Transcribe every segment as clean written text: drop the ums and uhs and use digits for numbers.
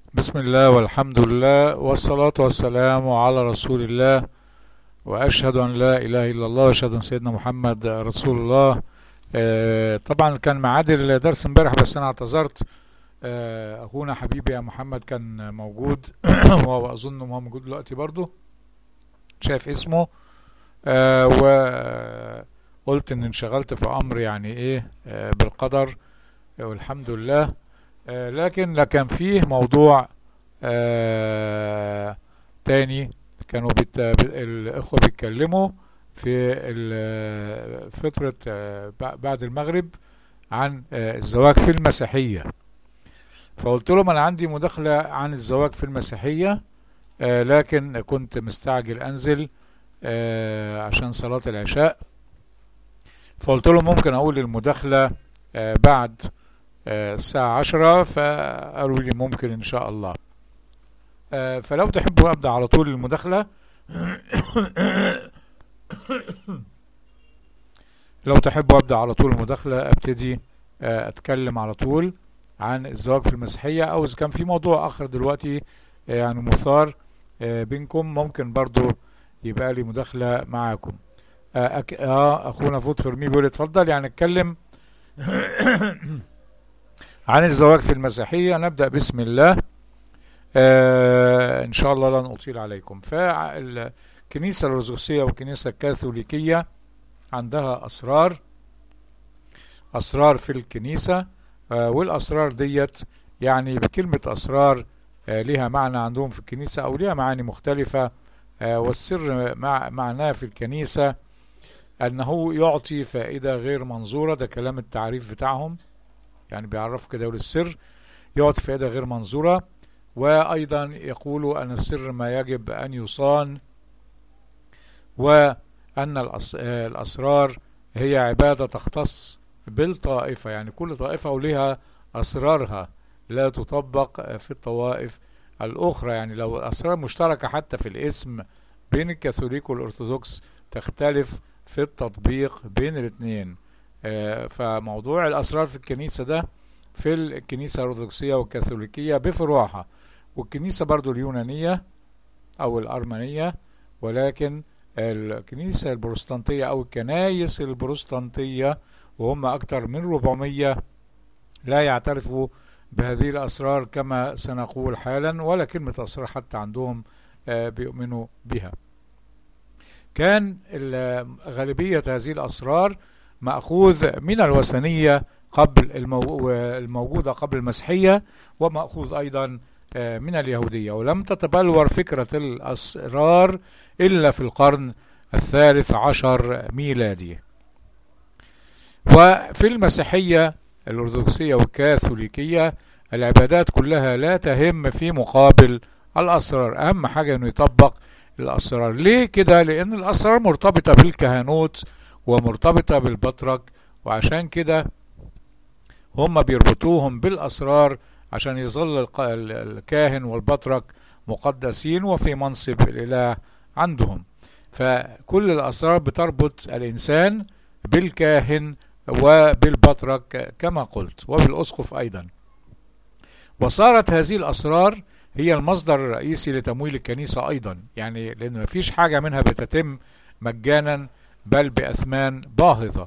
بسم الله والحمد لله والصلاة والسلام على رسول الله، وأشهد أن لا إله إلا الله وأشهد أن سيدنا محمد رسول الله. طبعا كان ميعاد الدرس امبارح بس أنا اعتذرت. أخونا حبيبي يا محمد كان موجود وأظن هو موجود دلوقتي برضو، شايف اسمه. وقلت إن انشغلت في أمر يعني إيه بالقدر والحمد لله. لكن كان فيه موضوع تاني. كانوا الإخوة بيتكلموا في فترة بعد المغرب عن الزواج في المسيحية، فقلت لهم أنا عندي مداخلة عن الزواج في المسيحية، لكن كنت مستعجل أنزل عشان صلاة العشاء، فقلت لهم ممكن أقول المداخلة بعد الساعة 10، فقالوا لي ممكن إن شاء الله. فلو تحبوا أبدأ على طول المداخلة لو تحبوا أبدأ على طول المداخلة أبتدي أتكلم على طول عن الزواج في المسيحية، أو إذا كان في موضوع آخر دلوقتي يعني مثار بينكم ممكن برضو يبقى لي مداخلة معاكم. أخونا فوت فرمي بيقول اتفضل، يعني اتكلم عن الزواج في المسيحية. نبدأ بسم الله. إن شاء الله لن أطيل عليكم. فالكنيسة الأرثوذكسية والكنيسة الكاثوليكية عندها أسرار في الكنيسة، والأسرار ديت يعني بكلمة أسرار لها معنى عندهم في الكنيسة أو لها معاني مختلفة. والسر معناه في الكنيسة أنه يعطي فائدة غير منظورة، ده كلام التعريف بتاعهم، يعني بيعرفوا كده يقول السر يعطي فائدة غير منظورة. وأيضا يقولوا أن السر ما يجب أن يصان، وأن الأسرار هي عبادة تختص بالطائفة، يعني كل طائفة ولها أسرارها لا تطبق في الطوائف الأخرى. يعني لو أسرار مشتركة حتى في الاسم بين الكاثوليك والأرثوذكس تختلف في التطبيق بين الاثنين. فموضوع الأسرار في الكنيسة ده في الكنيسة الأرثوذكسية والكاثوليكية بفروعها، والكنيسة برضو اليونانية أو الأرمنية، ولكن الكنيسة البروتستانتية أو الكنايس البروتستانتية وهم أكثر من 400 لا يعترفوا بهذه الأسرار كما سنقول حالا، ولا كلمة أسرار حتى عندهم بيؤمنوا بها. كان غالبية هذه الأسرار مأخوذ من الوثنية قبل الموجودة قبل المسيحية، ومأخوذ أيضا من اليهودية، ولم تتبلور فكرة الأسرار إلا في القرن الثالث عشر ميلادي. وفي المسيحية الأرثوذكسية والكاثوليكية العبادات كلها لا تهم في مقابل الأسرار، أهم حاجة أنه يطبق الأسرار. ليه كده؟ لأن الأسرار مرتبطة بالكهنوت ومرتبطة بالبطرك، وعشان كده هم بيربطوهم بالأسرار عشان يظل الكاهن والبطرك مقدسين وفي منصب الإله عندهم. فكل الأسرار بتربط الإنسان بالكاهن وبالبطرك كما قلت، وبالأسقف أيضا. وصارت هذه الأسرار هي المصدر الرئيسي لتمويل الكنيسة أيضا، يعني لأن مفيش حاجة منها بتتم مجانا بل بأثمان باهظة.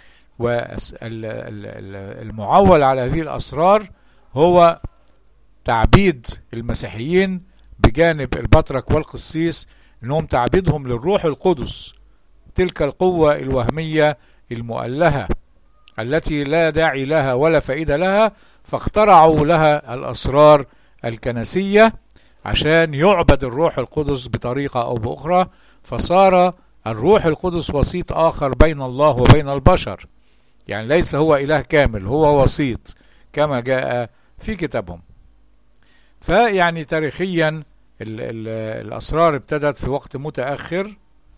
والمعول على هذه الأسرار هو تعبيد المسيحيين بجانب البطرك والقسيس، انهم تعبيدهم للروح القدس، تلك القوة الوهمية المؤلهة التي لا داعي لها ولا فائدة لها، فاخترعوا لها الأسرار الكنسية عشان يعبد الروح القدس بطريقة أو بأخرى، فصار الروح القدس وسيط آخر بين الله وبين البشر، يعني ليس هو إله كامل، هو وسيط كما جاء في كتابهم. فيعني تاريخيا الأسرار ابتدت في وقت متأخر،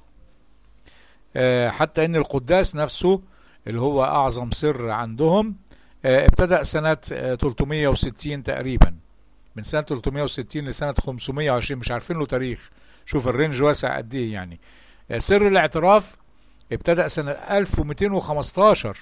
حتى ان القداس نفسه اللي هو أعظم سر عندهم ابتدأ سنة 360 تقريبا، من سنة 360 لسنة 520، مش عارفين له تاريخ، شوف الرينج واسع قد ايه. يعني سر الاعتراف ابتدأ سنة 1215،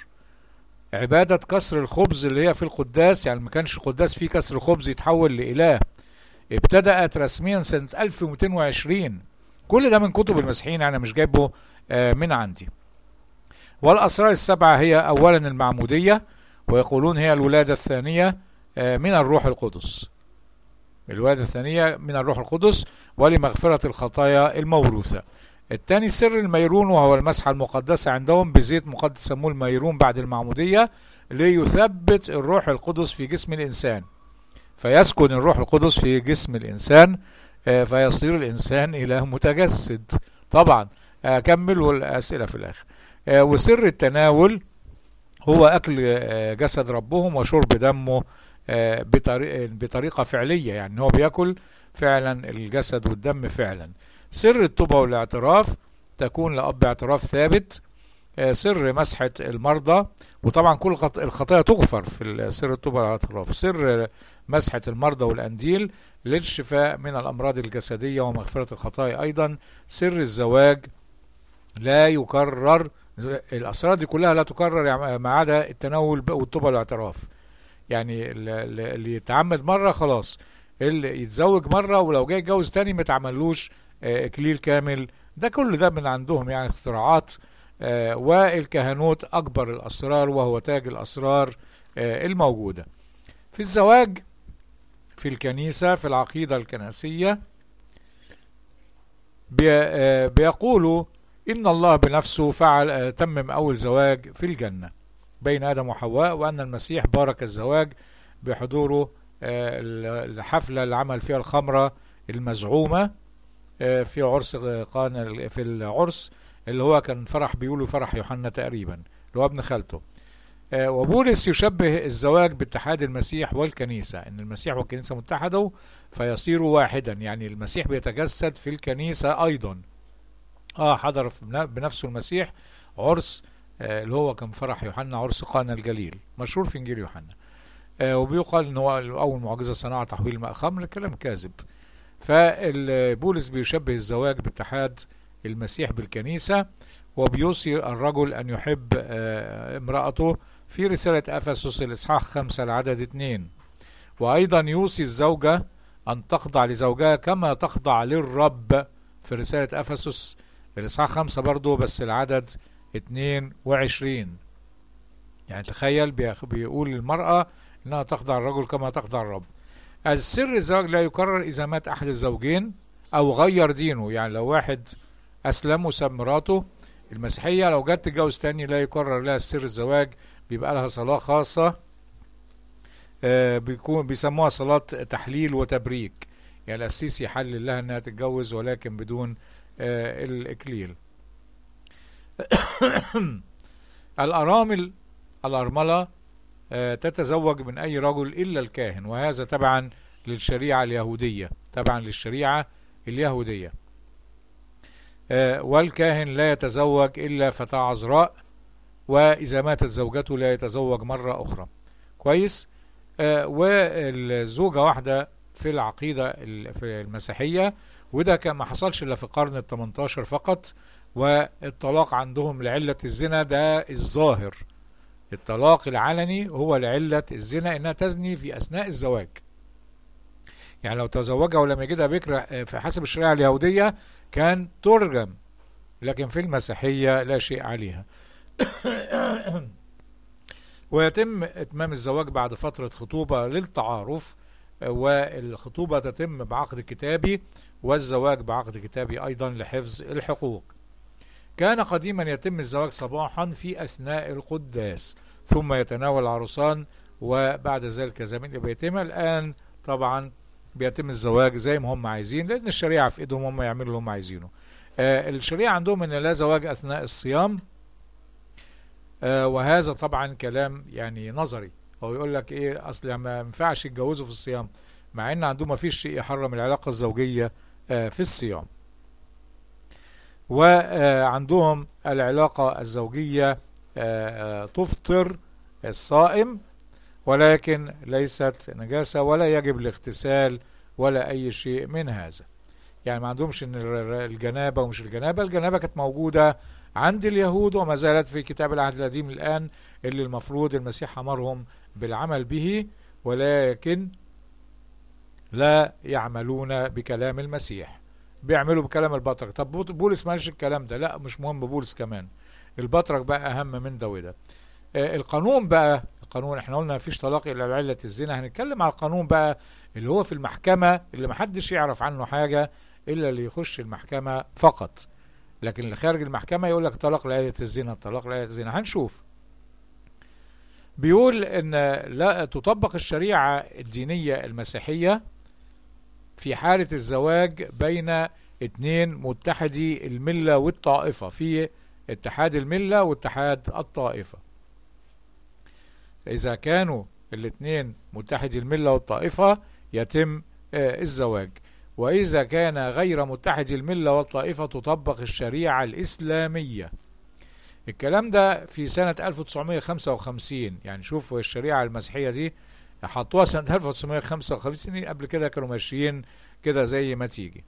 عبادة كسر الخبز اللي هي في القداس، يعني ما كانش القداس فيه كسر خبز يتحول لإله، ابتدأت رسميا سنة 1220. كل ده من كتب المسيحيين، أنا مش جايبه من عندي. والأسرار السبعة هي أولا المعمودية، ويقولون هي الولادة الثانية من الروح القدس. الولادة الثانية من الروح القدس ولمغفرة الخطايا الموروثة. الثاني سر الميرون، وهو المسحة المقدسة عندهم بزيت مقدس سموه الميرون بعد المعمودية، ليثبت الروح القدس في جسم الإنسان، فيسكن الروح القدس في جسم الإنسان، فيصير الإنسان إله متجسد. طبعا أكمل والأسئلة في الآخر. وسر التناول هو أكل جسد ربهم وشرب دمه بطريقة فعلية، يعني هو بيأكل فعلا الجسد والدم فعلا. سر التوبة والاعتراف، تكون لأب اعتراف ثابت. سر مسحة المرضى، وطبعا كل الخطايا تغفر في سر التوبة والاعتراف. سر مسحة المرضى والأنديل للشفاء من الأمراض الجسدية ومغفرة الخطايا أيضا. سر الزواج لا يكرر، الأسرار دي كلها لا تكرر ما عدا التناول والتوبة والاعتراف. يعني اللي يتعمد مرة خلاص، اللي يتزوج مرة ولو جاي يتجوز تاني ما تعملوش إكليل كامل. ده كل ده من عندهم يعني اختراعات. والكهنوت أكبر الأسرار، وهو تاج الأسرار الموجودة في الزواج. في الكنيسة في العقيدة الكنسية بيقولوا إن الله بنفسه فعل تمم أول زواج في الجنة بين آدم وحواء، وأن المسيح بارك الزواج بحضوره الحفلة اللي عمل فيها الخمرة المزعومة في عرس قانا، في العرس اللي هو كان فرح، بيقولوا فرح يوحنا تقريبا اللي هو ابن خالته. وبولس يشبه الزواج باتحاد المسيح والكنيسة، ان المسيح والكنيسة متحدوا فيصيروا واحدا، يعني المسيح بيتجسد في الكنيسة ايضا. حضر بنفسه المسيح عرس اللي هو كان فرح يوحنا، عرس قانا الجليل مشهور في انجيل يوحنا. وبيقال ان هو اول معجزة صنع تحويل ماء خمر، كلام كاذب. فبولس بيشبه الزواج باتحاد المسيح بالكنيسة، وبيوصي الرجل أن يحب امرأته في رسالة أفسس الإصحاح 5 العدد 2. وأيضا يوصي الزوجة أن تخضع لزوجها كما تخضع للرب في رسالة أفسس الإصحاح 5 برضو، بس العدد 22. يعني تخيل بيقول للمرأة أنها تخضع الرجل كما تخضع الرب. السر الزواج لا يكرر إذا مات أحد الزوجين أو غير دينه، يعني لو واحد أسلم وساب مراته المسيحية، لو جت تتجوز تاني لا يكرر لها سر الزواج، بيبقى لها صلاة خاصة بيسموها صلاة تحليل وتبريك، يعني القسيس يحلل لها انها تتجوز ولكن بدون الإكليل. الأرملة تتزوج من أي رجل إلا الكاهن، وهذا تبعا للشريعة اليهودية. والكاهن لا يتزوج إلا فتاة عذراء، وإذا ماتت زوجته لا يتزوج مرة أخرى. كويس. والزوجة واحدة في العقيدة في المسيحية، وده كان ما حصلش إلا في القرن ال18 فقط. والطلاق عندهم لعلة الزنا، ده الظاهر. الطلاق العلني هو لعلة الزنا، إنها تزني في أثناء الزواج. يعني لو تزوجها ولم يجدها بكر في حسب الشريعة اليهودية كان ترجم، لكن في المسيحية لا شيء عليها. ويتم إتمام الزواج بعد فترة خطوبة للتعارف، والخطوبة تتم بعقد كتابي، والزواج بعقد كتابي أيضا لحفظ الحقوق. كان قديما يتم الزواج صباحا في أثناء القداس، ثم يتناول العروسان وبعد ذلك زمن بيتم. الآن طبعا بيتم الزواج زي ما هم عايزين، لأن الشريعة في إيدهم، هم يعملوا اللي هم عايزينه. الشريعة عندهم أن لا زواج أثناء الصيام، وهذا طبعا كلام يعني نظري. هو يقول لك إيه، أصل ما ينفعش يتجوزوا في الصيام، مع أن عندهم ما فيش شيء يحرم العلاقة الزوجية في الصيام. وعندهم العلاقة الزوجية تفطر الصائم، ولكن ليست نجاسة ولا يجب الاغتسال ولا أي شيء من هذا. يعني ما عندهمش ان الجنابة ومش الجنابة. الجنابة كانت موجودة عند اليهود وما زالت في كتاب العهد القديم الآن، اللي المفروض المسيح أمرهم بالعمل به، ولكن لا يعملون بكلام المسيح، بيعملوا بكلام البطرك. طب بولس ما قالش الكلام ده، لا مش مهم بولس كمان، البطرك بقى اهم من ده وده. القانون بقى، القانون احنا قلنا مفيش طلاق الا بعلة الزنا، هنتكلم على القانون بقى اللي هو في المحكمة، اللي محدش يعرف عنه حاجة الا اللي يخش المحكمة فقط، لكن اللي خارج المحكمة يقول لك طلاق لعلة الزنا، طلاق لعلة الزنا. هنشوف. بيقول ان لا تطبق الشريعة الدينية المسيحية في حالة الزواج بين اتنين متحدي الملة والطائفة، في اتحاد الملة واتحاد الطائفة. إذا كانوا الاثنين متحدي الملة والطائفة يتم الزواج، وإذا كان غير متحدي الملة والطائفة تطبق الشريعة الإسلامية. الكلام ده في سنة 1955، يعني شوفوا الشريعة المسيحية دي حطوها سنة 1955، قبل كده كانوا ماشيين كده زي ما تيجي.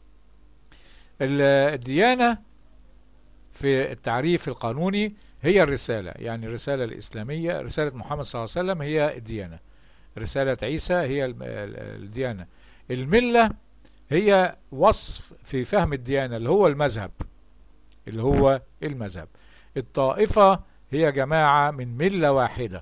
الديانة في التعريف القانوني هي الرسالة، يعني الرسالة الإسلامية، رسالة محمد صلى الله عليه وسلم هي الديانة، رسالة عيسى هي الديانة. الملة هي وصف في فهم الديانة اللي هو المذهب، اللي هو المذهب. الطائفة هي جماعة من ملة واحدة،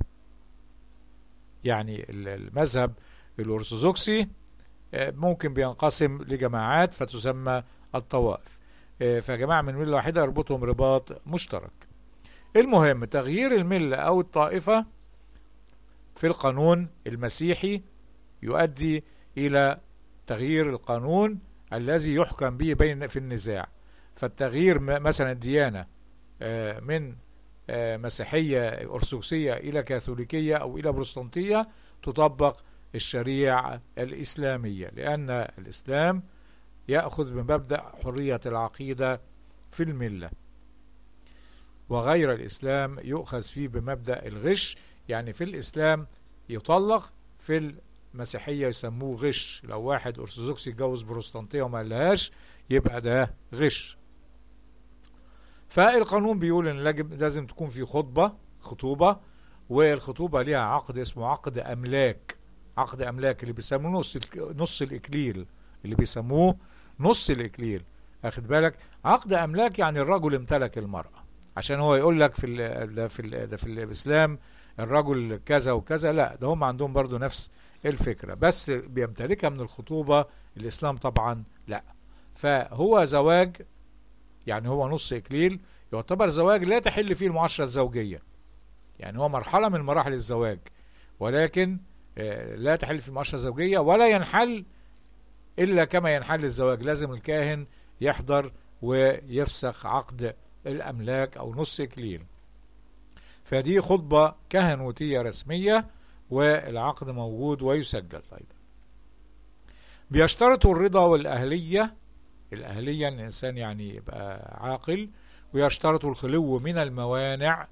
يعني المذهب الأرثوذكسي ممكن بينقسم لجماعات فتسمى الطوائف، فجماعة من ملة واحدة يربطهم رباط مشترك. المهم تغيير الملة أو الطائفة في القانون المسيحي يؤدي إلى تغيير القانون الذي يحكم به بين في النزاع. فالتغيير مثلا الديانة من مسيحية أرثوذكسية إلى كاثوليكية أو إلى بروتستانتية تطبق الشريعة الإسلامية، لأن الإسلام يأخذ بمبدأ حرية العقيدة في الملة، وغير الإسلام يؤخذ فيه بمبدأ الغش. يعني في الإسلام يطلق، في المسيحية يسموه غش. لو واحد أرثوذكسي يتجوز بروتستانتية وما قالهاش يبقى ده غش. فالقانون بيقول ان لازم تكون في خطوبة، والخطوبة ليها عقد اسمه عقد أملاك، عقد أملاك اللي بيسموه نص الإكليل، اللي بيسموه نص الإكليل. أخد بالك؟ عقد أملاك يعني الرجل امتلك المرأة، عشان هو يقول لك في الإسلام الرجل كذا وكذا، لا ده هم عندهم برضو نفس الفكرة، بس بيمتلكها من الخطوبة. الإسلام طبعا لا. فهو زواج، يعني هو نص إكليل، يعتبر زواج لا تحل فيه المعاشرة الزوجية، يعني هو مرحلة من مراحل الزواج، ولكن لا تحل في المعاشرة الزوجية، ولا ينحل إلا كما ينحل الزواج، لازم الكاهن يحضر ويفسخ عقد الأملاك أو نص إكليل. فدي خطبة كهنوتية رسمية، والعقد موجود ويسجل. طيب، بيشترطوا الرضا والأهلية. الأهلية أن الإنسان يعني يبقى عاقل، ويشترطوا الخلو من الموانع،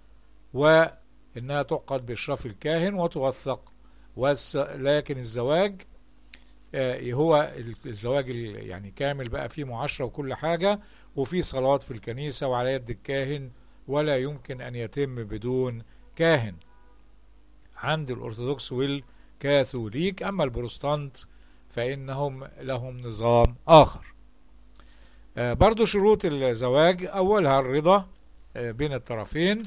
وإنها تعقد بإشراف الكاهن وتوثق. لكن الزواج هو الزواج يعني كامل بقى، فيه معاشرة وكل حاجة، وفيه صلاة في الكنيسة وعلى يد الكاهن، ولا يمكن أن يتم بدون كاهن عند الأرثوذكس والكاثوليك. أما البروتستانت فإنهم لهم نظام آخر. برضو شروط الزواج أولها الرضا بين الطرفين،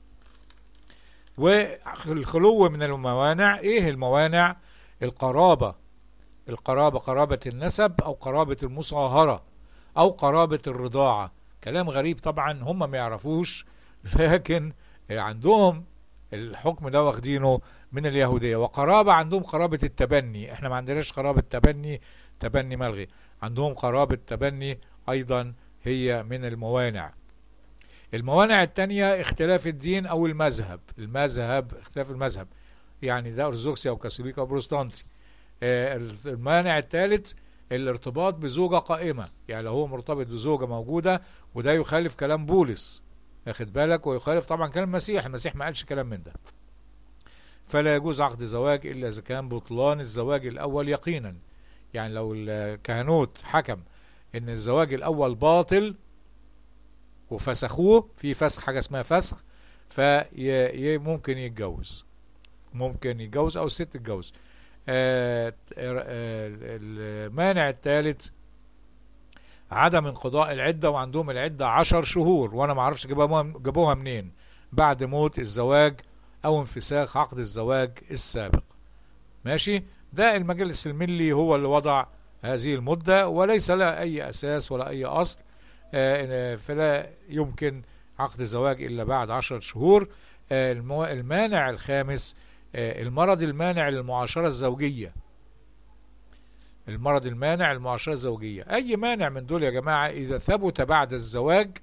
والخلو من الموانع. إيه الموانع؟ القرابة، قرابة النسب أو قرابة المصاهرة أو قرابة الرضاعة. كلام غريب طبعا، هم ما يعرفوش، لكن عندهم الحكم ده واخدينه من اليهودية. وقرابة عندهم قرابة التبني، احنا ما عندناش قرابة تبني ملغي، عندهم قرابة تبني أيضا هي من الموانع. الموانع التانية اختلاف الدين أو المذهب، اختلاف المذهب، يعني ده أرثوذكسي أو كاثوليكي أو بروتستانتي. المانع الثالث الارتباط بزوجة قائمة، يعني لو هو مرتبط بزوجة موجودة، وده يخالف كلام بولس، واخد بالك، ويخالف طبعا كلام المسيح ما قالش كلام من ده. فلا يجوز عقد زواج إلا إذا كان بطلان الزواج الأول يقينا. يعني لو الكهنوت حكم إن الزواج الأول باطل وفسخوه، في فسخ، حاجة اسمها فسخ، فممكن يتجوز، أو الست تتجوز. المانع الثالث عدم انقضاء العدة، وعندهم العدة 10 شهور، وانا ما اعرفش جابوها منين، بعد موت الزواج او انفساخ عقد الزواج السابق. ماشي، ده المجلس الملي هو اللي وضع هذه المدة، وليس لها اي اساس ولا اي اصل، فلا يمكن عقد الزواج الا بعد 10 شهور. المانع الخامس المرض المانع للمعاشرة الزوجية. المرض المانع للمعاشرة الزوجية، اي مانع من دول يا جماعة اذا ثبت بعد الزواج،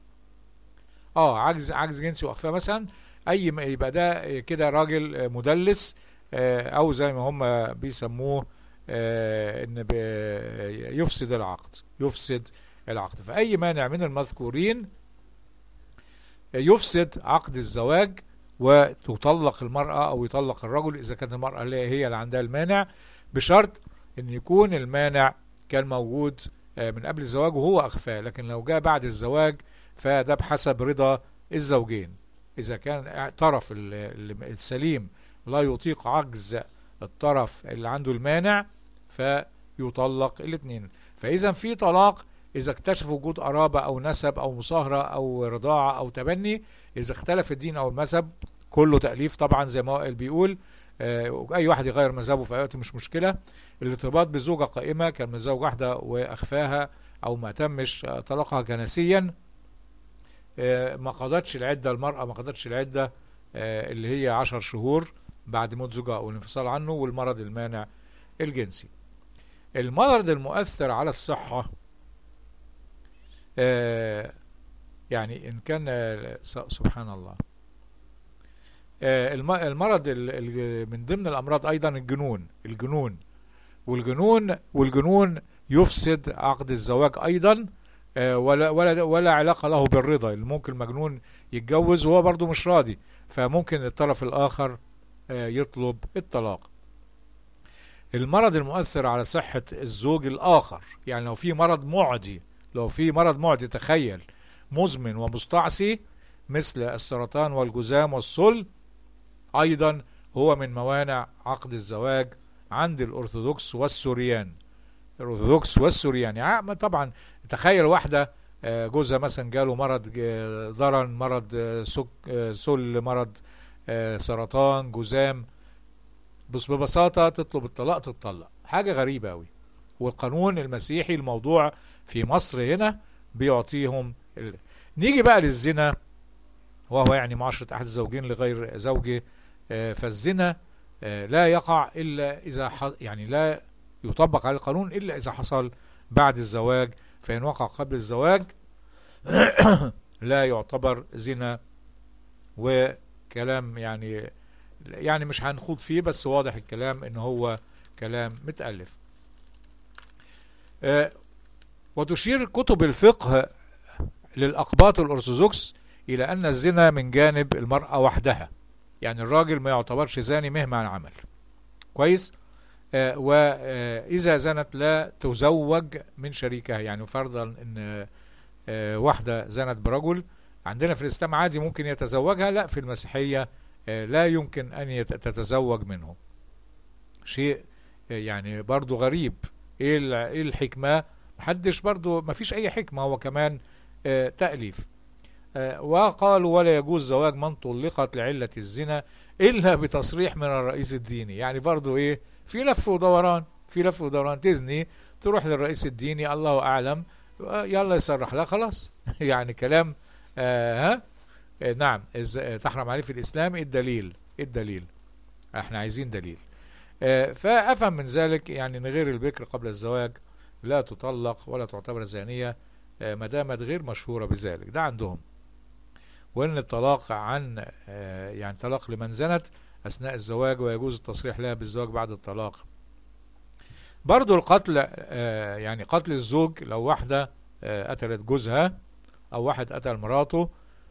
عجز جنسي واخفاء مثلا، يبقى ده كده راجل مدلس، او زي ما هم بيسموه ان يفسد العقد. فاي مانع من المذكورين يفسد عقد الزواج، وتطلق المرأة او يطلق الرجل اذا كانت المرأة هي اللي عندها المانع، بشرط ان يكون المانع كان موجود من قبل الزواج وهو اخفاه. لكن لو جاء بعد الزواج فده بحسب رضا الزوجين. اذا كان الطرف السليم لا يطيق عجز الطرف اللي عنده المانع فيطلق الاثنين. فاذا في طلاق اذا اكتشف وجود قرابة او نسب او مصاهرة او رضاعة او تبني، اذا اختلف الدين او المذهب، كله تأليف طبعا زي ما بيقول، اي واحد يغير مذهبه في اي وقت مش مشكلة. الارتباط بزوجة قائمة كان متزوج واحدة واخفاها او ما تمش طلاقها كنسيا، ما قضتش العدة، المرأة ما قضتش العدة اللي هي 10 شهور بعد موت زوجها او الانفصال عنه. والمرض المانع الجنسي، المرض المؤثر على الصحة، يعني ان كان سبحان الله، المرض من ضمن الامراض ايضا الجنون والجنون يفسد عقد الزواج ايضا، ولا علاقة له بالرضا. ممكن المجنون يتجوز وهو برضو مش راضي، فممكن الطرف الاخر يطلب الطلاق. المرض المؤثر على صحة الزوج الاخر، يعني لو في مرض معدي تخيل مزمن ومستعصي مثل السرطان والجذام والسل، ايضا هو من موانع عقد الزواج عند الارثوذكس والسوريان. يعني طبعا تخيل واحدة جوزها مثلا جاله مرض ضرن، مرض سل، مرض سرطان، جذام، بس ببساطة تطلب الطلاق تتطلق. حاجة غريبة أوي. والقانون المسيحي الموضوع في مصر هنا بيعطيهم نيجي بقى للزنا، وهو يعني معاشرة أحد الزوجين لغير زوجه. فالزنا لا يقع إلا إذا يعني لا يطبق على القانون إلا إذا حصل بعد الزواج، فإن وقع قبل الزواج لا يعتبر زنا. وكلام يعني مش هنخوض فيه، بس واضح الكلام إن هو كلام متألف. وتشير كتب الفقه للأقباط الأرثوذكس إلى أن الزنا من جانب المرأة وحدها، يعني الراجل ما يعتبرش زاني مهما عمل. كويس. وإذا زنت لا تزوج من شريكها، يعني فرضا أن واحدة زنت برجل، عندنا في الإسلام عادي ممكن يتزوجها، لا في المسيحية لا يمكن أن تتزوج منه. شيء يعني برضو غريب. إيه الحكمة؟ محدش برضو، ما فيش أي حكمة، هو كمان تأليف. وقالوا ولا يجوز زواج من طلقت لعلة الزنا إلا بتصريح من الرئيس الديني. يعني برضو في لف ودوران تزني تروح للرئيس الديني، الله أعلم، يلا يصرح لها خلاص. يعني كلام نعم. تحرم عليه في الإسلام. الدليل احنا عايزين دليل. فأفهم من ذلك يعني ان غير البكر قبل الزواج لا تطلق ولا تعتبر زانية ما دامت غير مشهورة بذلك، ده عندهم. وان الطلاق عن يعني طلاق لمن زنت اثناء الزواج، ويجوز التصريح لها بالزواج بعد الطلاق. برضو القتل، يعني قتل الزوج، لو واحدة قتلت جوزها او واحد قتل مراته،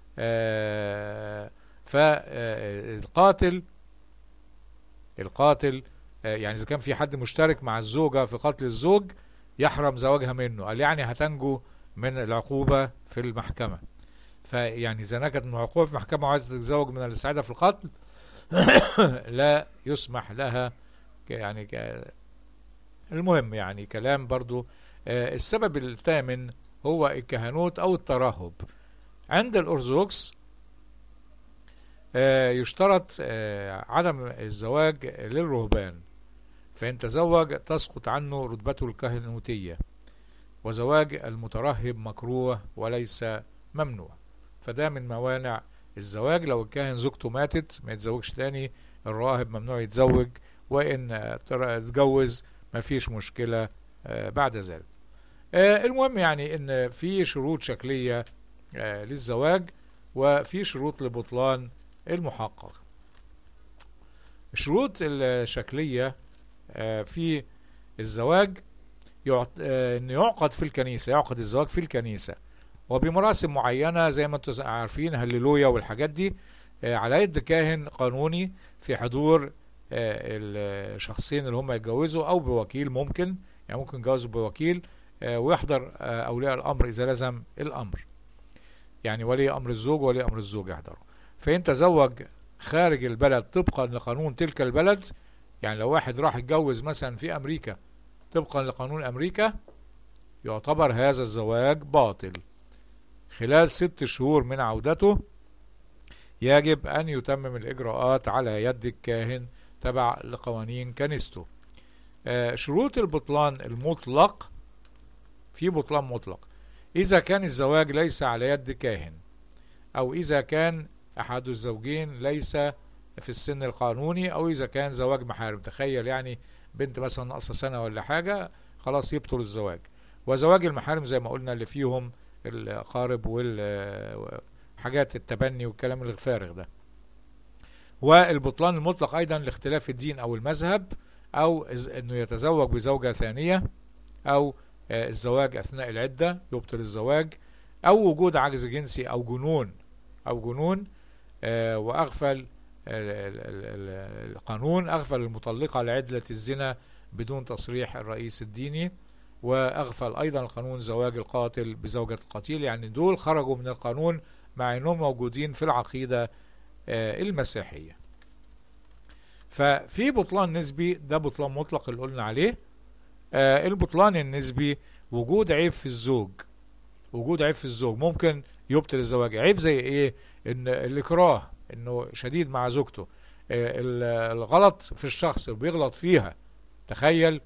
فالقاتل يعني اذا كان في حد مشترك مع الزوجة في قتل الزوج يحرم زواجها منه، قال يعني هتنجو من العقوبة في المحكمة. فيعني اذا نجت من العقوبة في المحكمة وعايزة تتزوج من السعادة في القتل لا يسمح لها يعني المهم يعني كلام برضو. السبب الثامن هو الكهنوت أو الترهب. عند الأرثوذكس يشترط عدم الزواج للرهبان، فإن تزوج تسقط عنه رتبته الكهنوتية، وزواج المترهب مكروه وليس ممنوع. فده من موانع الزواج. لو الكاهن زوجته ماتت ما يتزوجش تاني، الراهب ممنوع يتزوج، وإن اتجوز ما فيش مشكلة بعد ذلك. المهم يعني إن في شروط شكلية للزواج، وفي شروط لبطلان المحقق. الشروط الشكلية في الزواج إنه يعقد في الكنيسة، يعقد الزواج في الكنيسة وبمراسم معينة زي ما انتم عارفين، هللويا والحاجات دي، على يد كاهن قانوني في حضور الشخصين اللي هم يتجوزوا، أو بوكيل ممكن، يعني ممكن يتجوزوا بوكيل ويحضر أولياء الأمر إذا لزم الأمر، يعني ولي أمر الزوج وولي أمر الزوج يحضروا. فإن تزوج خارج البلد طبقا لقانون تلك البلد، يعني لو واحد راح يتجوز مثلا في أمريكا طبقا لقانون أمريكا، يعتبر هذا الزواج باطل. خلال 6 شهور من عودته يجب أن يتمم الإجراءات على يد الكاهن تبع لقوانين كنيسته. شروط البطلان المطلق، في بطلان مطلق إذا كان الزواج ليس على يد كاهن، أو إذا كان أحد الزوجين ليس في السن القانوني، أو إذا كان زواج محارم. تخيل يعني بنت مثلا ناقصة سنة ولا حاجة، خلاص يبطل الزواج. وزواج المحارم زي ما قلنا اللي فيهم الأقارب والحاجات التبني والكلام الفارغ ده. والبطلان المطلق أيضا لاختلاف الدين أو المذهب، أو أنه يتزوج بزوجة ثانية، أو الزواج أثناء العدة يبطل الزواج، أو وجود عجز جنسي أو جنون وأغفل القانون، أغفل المطلقة لعدة الزنا بدون تصريح الرئيس الديني، وأغفل أيضا القانون زواج القاتل بزوجة القتيل. يعني دول خرجوا من القانون مع أنهم موجودين في العقيدة المسيحية. ففي بطلان نسبي، ده بطلان مطلق اللي قلنا عليه. البطلان النسبي وجود عيب في الزوج، وجود عيب في الزوج ممكن يبطل الزواج. عيب زي ايه؟ ان الإكراه، انه شديد مع زوجته، الغلط في الشخص وبيغلط فيها. تخيل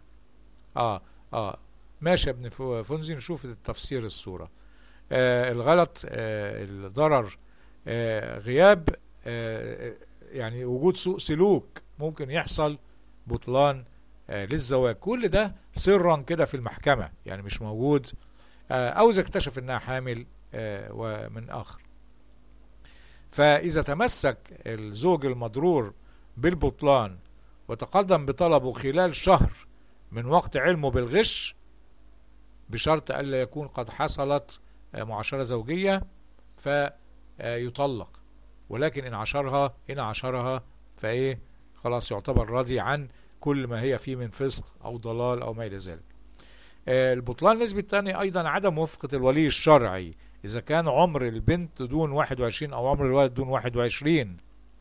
ماشي يا ابن فنزي، نشوف التفسير الصورة. الغلط، الضرر، غياب، يعني وجود سوء سلوك ممكن يحصل بطلان للزواج. كل ده سرا كده في المحكمة، يعني مش موجود، أو إذا اكتشف أنها حامل ومن آخر. فإذا تمسك الزوج المضرور بالبطلان وتقدم بطلبه خلال شهر من وقت علمه بالغش، بشرط ألا يكون قد حصلت معاشرة زوجية، فيطلق. ولكن إن عشرها فإيه، خلاص يعتبر راضي عن كل ما هي فيه من فسق أو ضلال أو ما إلى ذلك. البطلان النسبي الثاني أيضا عدم موافقة الولي الشرعي، إذا كان عمر البنت دون 21 أو عمر الولد دون 21.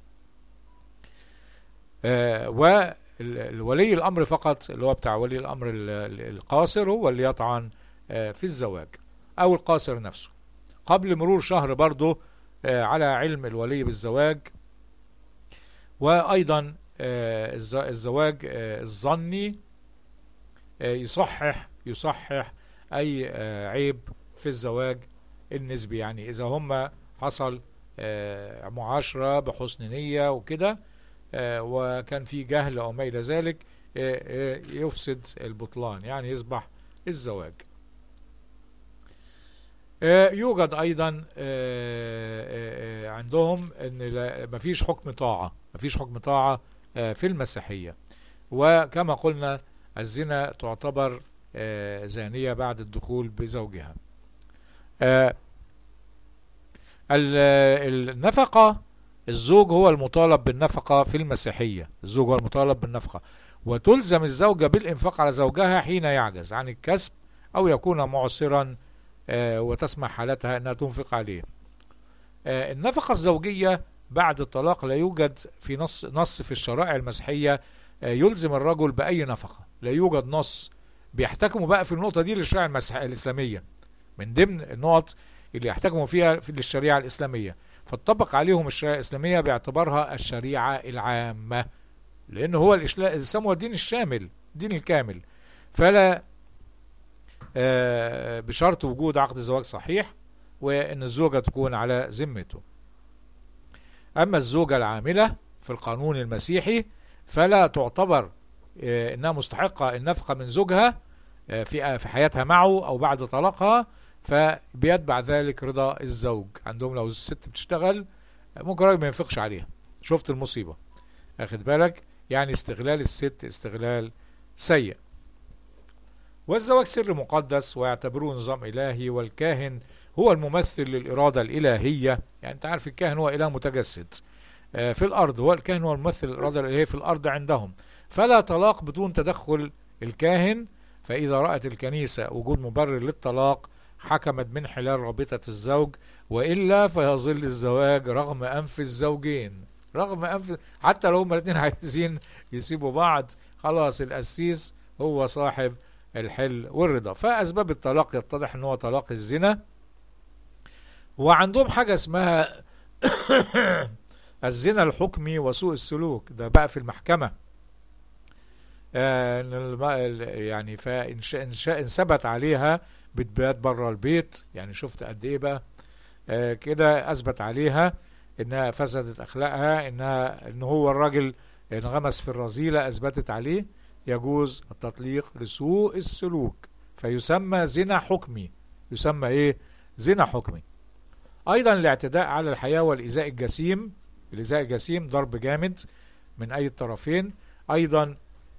والولي الأمر فقط، اللي هو بتاع ولي الأمر القاصر، هو اللي يطعن في الزواج، أو القاصر نفسه، قبل مرور شهر برضه على علم الولي بالزواج. وأيضا الزواج الظني يصحح أي عيب في الزواج النسبي، يعني إذا هم حصل معاشرة بحسن نية وكده، وكان في جهل أو ما إلى ذلك، يفسد البطلان، يعني يصبح الزواج. يوجد أيضا عندهم أن مفيش حكم طاعة في المسيحية. وكما قلنا الزنا تعتبر زانية بعد الدخول بزوجها. النفقة، الزوج هو المطالب بالنفقة في المسيحية، الزوج هو المطالب بالنفقة، وتلزم الزوجة بالإنفاق على زوجها حين يعجز عن الكسب أو يكون معسرا، وتسمح حالتها أنها تنفق عليه. النفقة الزوجية بعد الطلاق لا يوجد في نص في الشرائع المسيحية يلزم الرجل بأي نفقة. لا يوجد نص بيحتكموا بقى في النقطة دي للشريعة الإسلامية، من ضمن النقط اللي يحتكموا فيها للشريعة الإسلامية، فتطبق عليهم الشريعة الإسلامية باعتبارها الشريعة العامة، لأن هو الإسلام هو الدين الشامل، الدين الكامل. فلا بشرط وجود عقد زواج صحيح، وأن الزوجة تكون على ذمته. أما الزوجة العاملة في القانون المسيحي فلا تعتبر إنها مستحقة النفقة من زوجها في حياتها معه أو بعد طلاقها، فبيتبع ذلك رضا الزوج. عندهم لو الست بتشتغل ممكن الراجل ما ينفقش عليها. شفت المصيبة؟ أخد بالك؟ يعني استغلال الست استغلال سيء. والزواج سر مقدس ويعتبروه نظام إلهي، والكاهن هو الممثل للإرادة الإلهية. يعني أنت عارف الكاهن هو إله متجسد في الأرض، هو الكاهن هو الممثل للإرادة الإلهية في الأرض عندهم. فلا طلاق بدون تدخل الكاهن. فإذا رأت الكنيسة وجود مبرر للطلاق حكمت من حلال رابطة الزوج، وإلا فيظل الزواج رغم أنف الزوجين، رغم أنف، حتى لو هما الاثنين عايزين يسيبوا بعض، خلاص القسيس هو صاحب الحل والرضا. فأسباب الطلاق يتضح أنه طلاق الزنا. وعندهم حاجة اسمها الزنا الحكمي وسوء السلوك، ده بقى في المحكمة. يعني فإن ثبت عليها بتبات بره البيت، يعني شفت قد ايه بقى كده اثبت عليها انها فسدت اخلاقها، ان هو الراجل انغمس في الرذيلة، اثبتت عليه، يجوز التطليق لسوء السلوك، فيسمى زنا حكمي. يسمى ايه؟ زنا حكمي. ايضا الاعتداء على الحياة والايذاء الجسيم. الايذاء الجسيم ضرب جامد من اي الطرفين. ايضا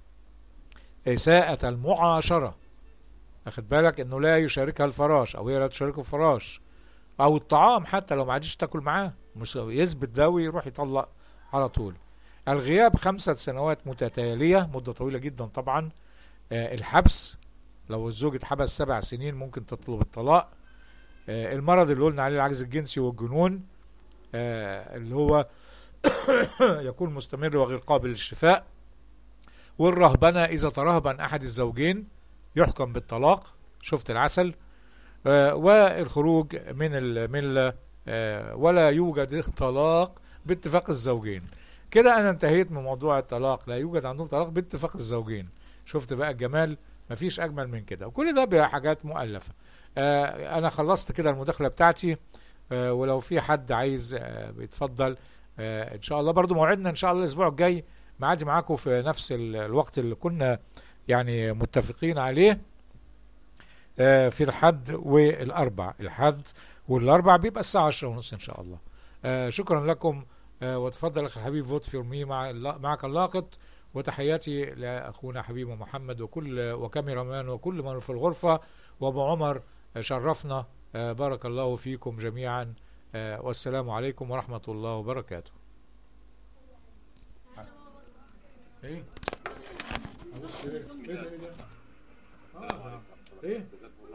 إساءة المعاشرة، أخد بالك إنه لا يشاركها الفراش أو هي لا تشاركه الفراش أو الطعام، حتى لو ما عادش تاكل معاه، مش يثبت ده ويروح يطلق على طول. الغياب 5 سنوات متتالية، مدة طويلة جدا طبعا. الحبس، لو الزوج اتحبس 7 سنين ممكن تطلب الطلاق. المرض اللي قلنا عليه العجز الجنسي والجنون، اللي هو يكون مستمر وغير قابل للشفاء. والرهبنة، إذا ترهبن أحد الزوجين يحكم بالطلاق. شفت العسل؟ والخروج من الملة، ولا يوجد طلاق باتفاق الزوجين. كده أنا انتهيت من موضوع الطلاق، لا يوجد عندهم طلاق باتفاق الزوجين. شفت بقى الجمال؟ مفيش أجمل من كده، وكل ده بحاجات مؤلفة. أنا خلصت كده المداخلة بتاعتي، ولو في حد عايز بيتفضل. إن شاء الله برضو موعدنا إن شاء الله الأسبوع الجاي معادي معاكم في نفس الوقت اللي كنا يعني متفقين عليه، في الحد والأربع. الحد والأربع بيبقى الساعة 10:30 إن شاء الله. شكرا لكم، وتفضل أخي الحبيب فوت فور مي معك اللاقط. وتحياتي لأخونا حبيب محمد وكاميرا مان وكل من في الغرفة، وأبو عمر شرفنا. بارك الله فيكم جميعا، والسلام عليكم ورحمة الله وبركاته. ايه ابص ايه ايه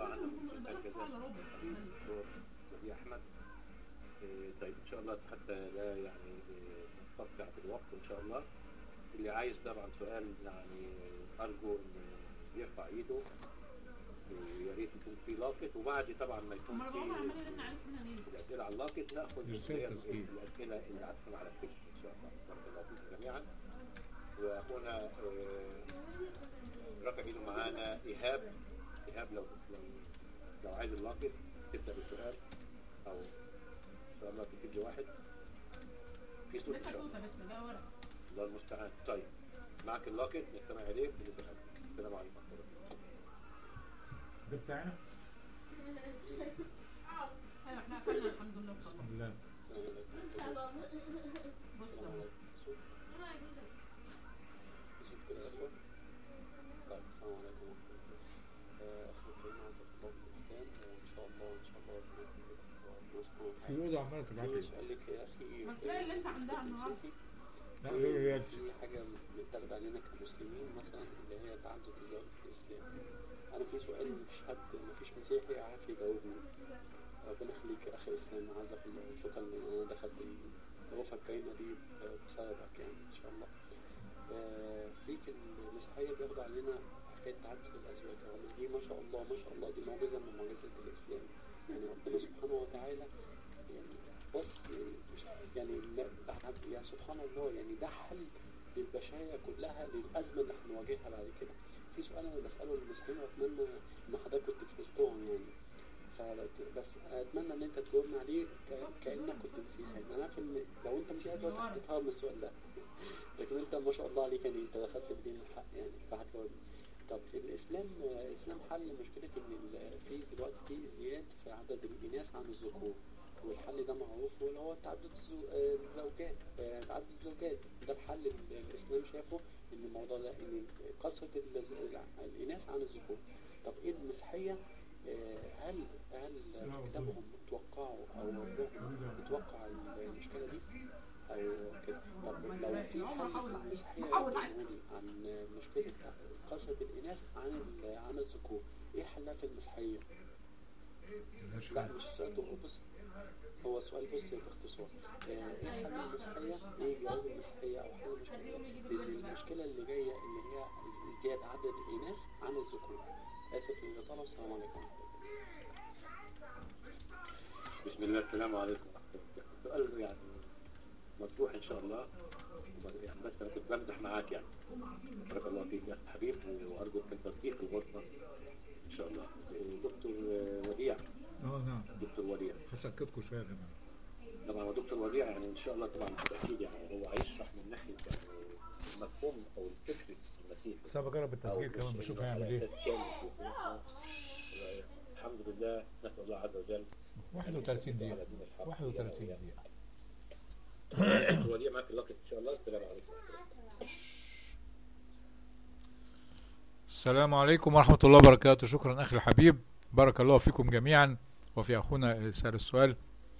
احمد. طيب ان شاء الله حتى لا يعني نستقطع في الوقت ان شاء الله. اللي عايز طبعا سؤال يعني ارجو ان يرفع ايده، يا ريت يكون في لاقط، وبعد طبعا ما يكون في الاسئله على اللاقط ناخذ الاسئله اللي عندكم على الفيس ان شاء الله. بارك الله فيكم جميعا. واخونا رفع ايده معانا ايهاب. لو عايز اللاقط تبدا بالسؤال، او ان شاء الله تكتب لي واحد في صوت ان شاء الله. الله المستعان. طيب معك اللاقط نستمع اليك. السلام عليكم ورحمه الله. ده بتاعنا. ايوه احنا قفلنا الحمد لله. بسم الله. في أوضة عمالة تبعت لي. لك يا اخي ما تلاقي اللي انت عندها النهارده. لا غير في حاجه بتاخد علينا كمسلمين مثلا اللي هي تعدد الزواج في الاسلام. انا في سؤال مفيش مسيحي عارف يجاوبني. ربنا يخليك يا اخي اسلام، عزك الله. شكرا ان انا دخلت الغرفه الكريمه دي بسببك يعني ان شاء الله. في المسيحية بياخدوا علينا حكاية تعدد الأزواج، رغم دي ما شاء الله ما شاء الله دي معجزة من معجزات الإسلام. يعني ربنا سبحانه وتعالى يعني بص مش يعني يعني سبحان الله يعني ده حل للبشرية كلها للأزمة اللي هنواجهها بعد كده. في سؤال أنا بسأله للمسيحيين وأتمنى إن حضرتك كنت فزتهم يعني، بس أتمنى إن أنت تجاوبني عليه كأنك كنت مسيحي. أنا عارف إن لو أنت مسيحي دلوقتي هتتهرب من السؤال ده، لكن أنت ما شاء الله عليك يعني أنت دخلت في دين الحق يعني فهتجاوبني. طب الإسلام حل مشكلة إن في دلوقتي في ازدياد في عدد الإناث عن الذكور، والحل ده معروف واللي هو تعدد الزوجات. تعدد الزوجات ده الحل اللي الإسلام شافه إن الموضوع ده إن كثرة الإناث عن الذكور. طب إيه المسيحية؟ هل في كتابهم توقعوا أو ربهم يتوقع المشكلة دي أو كده؟ طب لو في حل المسيحية يقول عن مشكلة كثرة الإناث عن الذكور، إيه حلها في المسيحية؟ لا مش سؤال بص، هو سؤال بص باختصار، ايه حل المسيحية؟ ايه جواب المسيحية او حل المشكلة اللي جاية اللي هي ازدياد عدد الإناث عن الذكور؟ آسف للإطالة، والسلام عليكم. بسم الله، السلام عليكم. سؤال يعني مفتوح ان شاء الله يعني، بس انا كنت بمزح معاك يعني. بارك الله فيك يا حبيب، وارجو التوفيق في الغرفة ان شاء الله. دكتور وديع. نعم دكتور وديع، هسكتكم شويه يا جماعه. طبعا هو دكتور وديع يعني ان شاء الله طبعا بالتاكيد يعني هو هيشرح من ناحيه يعني المفهوم او الفكر المسيحي. بس انا بجرب التسجيل كمان بشوف هيعمل ايه. الحمد لله، نسال الله عز وجل. 31 دقيقه 31 دقيقه. دكتور وديع معك اللقب ان شاء الله. السلام عليكم. السلام عليكم ورحمة الله وبركاته. شكرا أخي الحبيب، بارك الله فيكم جميعا وفي أخونا اللي سأل السؤال.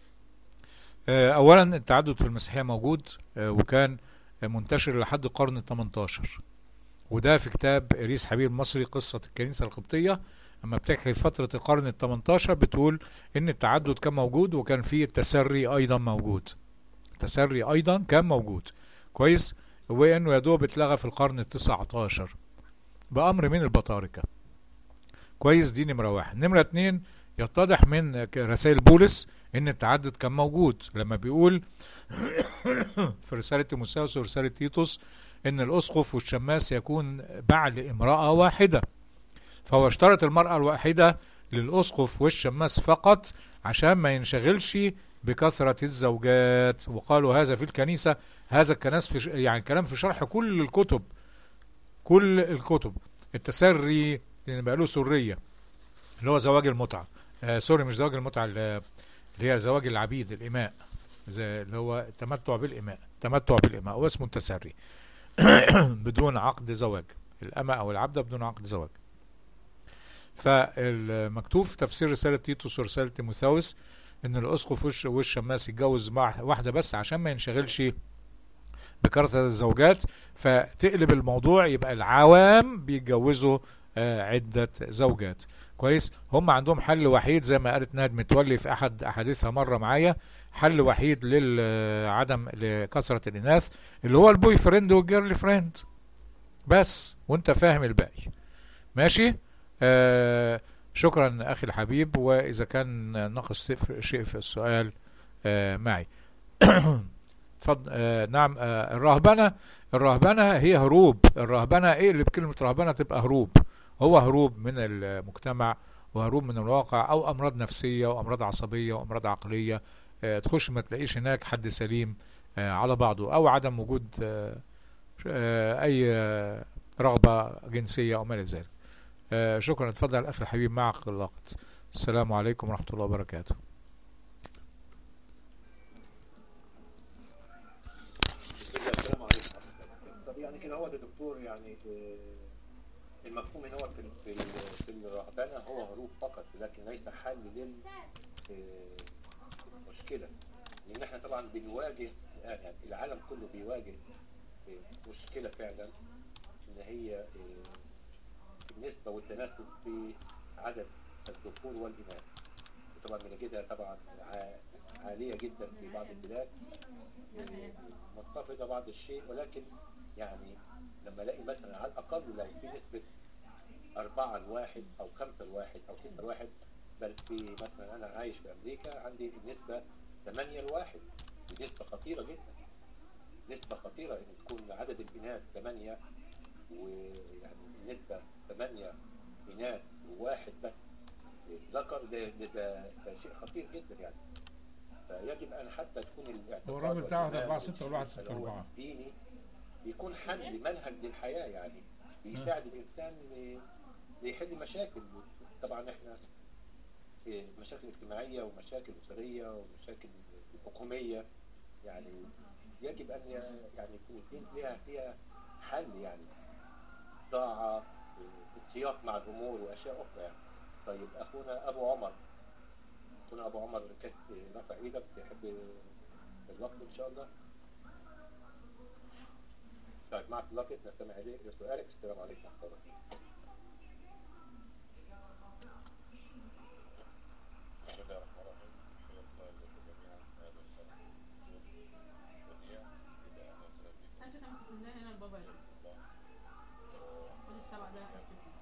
أولا التعدد في المسيحية موجود وكان منتشر لحد القرن ال 18، وده في كتاب إريس حبيب المصري قصة الكنيسة القبطية. أما بتحكي فترة القرن ال 18 بتقول إن التعدد كان موجود، وكان فيه التسري أيضا موجود. التسري أيضا كان موجود كويس، وإنه يدوب اتلغى في القرن ال 19 بأمر من البطاركة. كويس، دي نمرة واحد. نمرة اتنين، يتضح من رسائل بولس ان التعدد كان موجود لما بيقول في رسالة تيموثاوس ورسالة تيتوس ان الاسقف والشماس يكون بعل امرأة واحدة، فهو اشترط المرأة الواحدة للاسقف والشماس فقط عشان ما ينشغلش بكثرة الزوجات. وقالوا هذا في الكنيسة، هذا الكناس في يعني كلام في شرح كل الكتب، كل الكتب. التسري اللي بقى له سرية اللي هو زواج المتعة، سوري مش زواج المتعة، اللي هي زواج العبيد، الإماء، اللي هو التمتع بالإماء، تمتع بالإماء هو اسمه التسري بدون عقد زواج، الأمة أو العبدة بدون عقد زواج. فالمكتوب في تفسير رسالة تيتوس ورسالة تيموثاوس إن الأسقف والشماس يتجوز واحدة بس عشان ما ينشغلش بكثرة الزوجات، فتقلب الموضوع يبقى العوام بيتجوزوا عدة زوجات. كويس، هم عندهم حل وحيد زي ما قالت ناد متولي في أحد أحاديثها مرة معايا، حل وحيد لعدم لكثرة الإناث اللي هو البوي فريند والجيرل فريند بس، وانت فاهم الباقي. ماشي. شكرا أخي الحبيب، وإذا كان نقص شيء في السؤال معي فضل. نعم. الرهبنة هي هروب. الرهبنة ايه اللي بكلمة رهبنة تبقى هروب، هو هروب من المجتمع وهروب من الواقع، او امراض نفسية وامراض عصبية وامراض عقلية. تخش ما تلاقيش هناك حد سليم على بعضه، او عدم وجود اي رغبة جنسية او ما الى ذلك. شكرا. اتفضل اخي الحبيب، معك اللقط. السلام عليكم ورحمة الله وبركاته. السلام عليكم. طب يعني كده هو ده دكتور يعني المفهوم ان هو في الرهبنه هو هروب فقط، لكن ليس حل للمشكله. لان احنا طبعا بنواجه يعني العالم كله بيواجه مشكله فعلا، اللي هي النسبه والتناسب في عدد الذكور والاناث. طبعا بنجدها طبعا عالية جدا في بعض البلاد، منخفضة بعض الشيء، ولكن يعني لما الاقي مثلا على الأقل لو في نسبة 4-1 أو 5-1 أو 6-1، بل في مثلا أنا عايش في أمريكا عندي النسبة 8-1، دي نسبة خطيرة جدا، نسبة خطيرة إن تكون عدد الإناث 8 ويعني النسبة 8 إناث وواحد بس ذكر، ده شيء خطير جدا يعني. فيجب أن حتى تكون هو الراجل بتاعه 4-6 والواحد اللي هو 6-4 الديني بيكون حل منهج للحياة، يعني بيساعد الإنسان ليحل مشاكل. طبعا احنا مشاكل اجتماعية ومشاكل أسرية ومشاكل حكومية، يعني يجب أن يعني يكون الدين فيها حل، يعني طاعة السياق مع الأمور وأشياء أخرى يعني. طيب أخونا أبو عمر رفع إيدك، تحب الوقت إن شاء الله؟ طيب معك الوقت، نستمع إليك لسؤالك. السلام عليكم ورحمة الله. بسم الله الرحمن الرحيم. حيا الله لكم جميعا. هذا الشرح وديع إلى أن أصل بكم. انت تمسك من هنا البابا خد السبع ده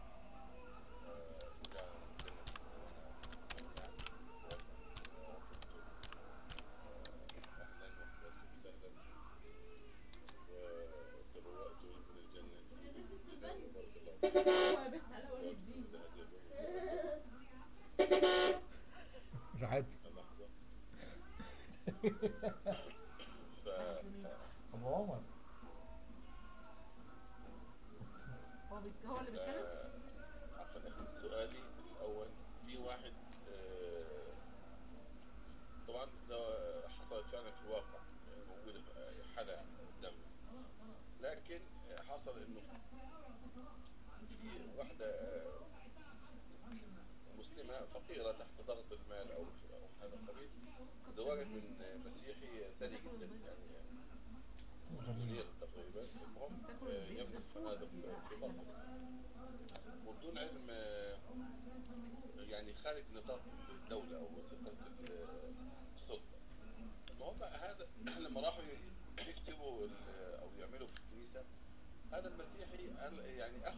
راحت ابو عمر هو اللي بيتكلم. سؤالي الأول، في واحد طبعا حصلت فعلا في الواقع، موجودة حالة قدامنا، لكن حصل انه في واحدة مسلمة فقيرة تحت ضغط المال او هذا القبيل، زواجت من مسيحي ثري جدا يعني مليار تقريبا، المهم يملك فنادق في مصر وبدون علم يعني خارج نطاق الدولة او سلطة السلطة. المهم هذا لما راحوا يكتبوا او يعملوا في الكنيسة، هذا المسيحي يعني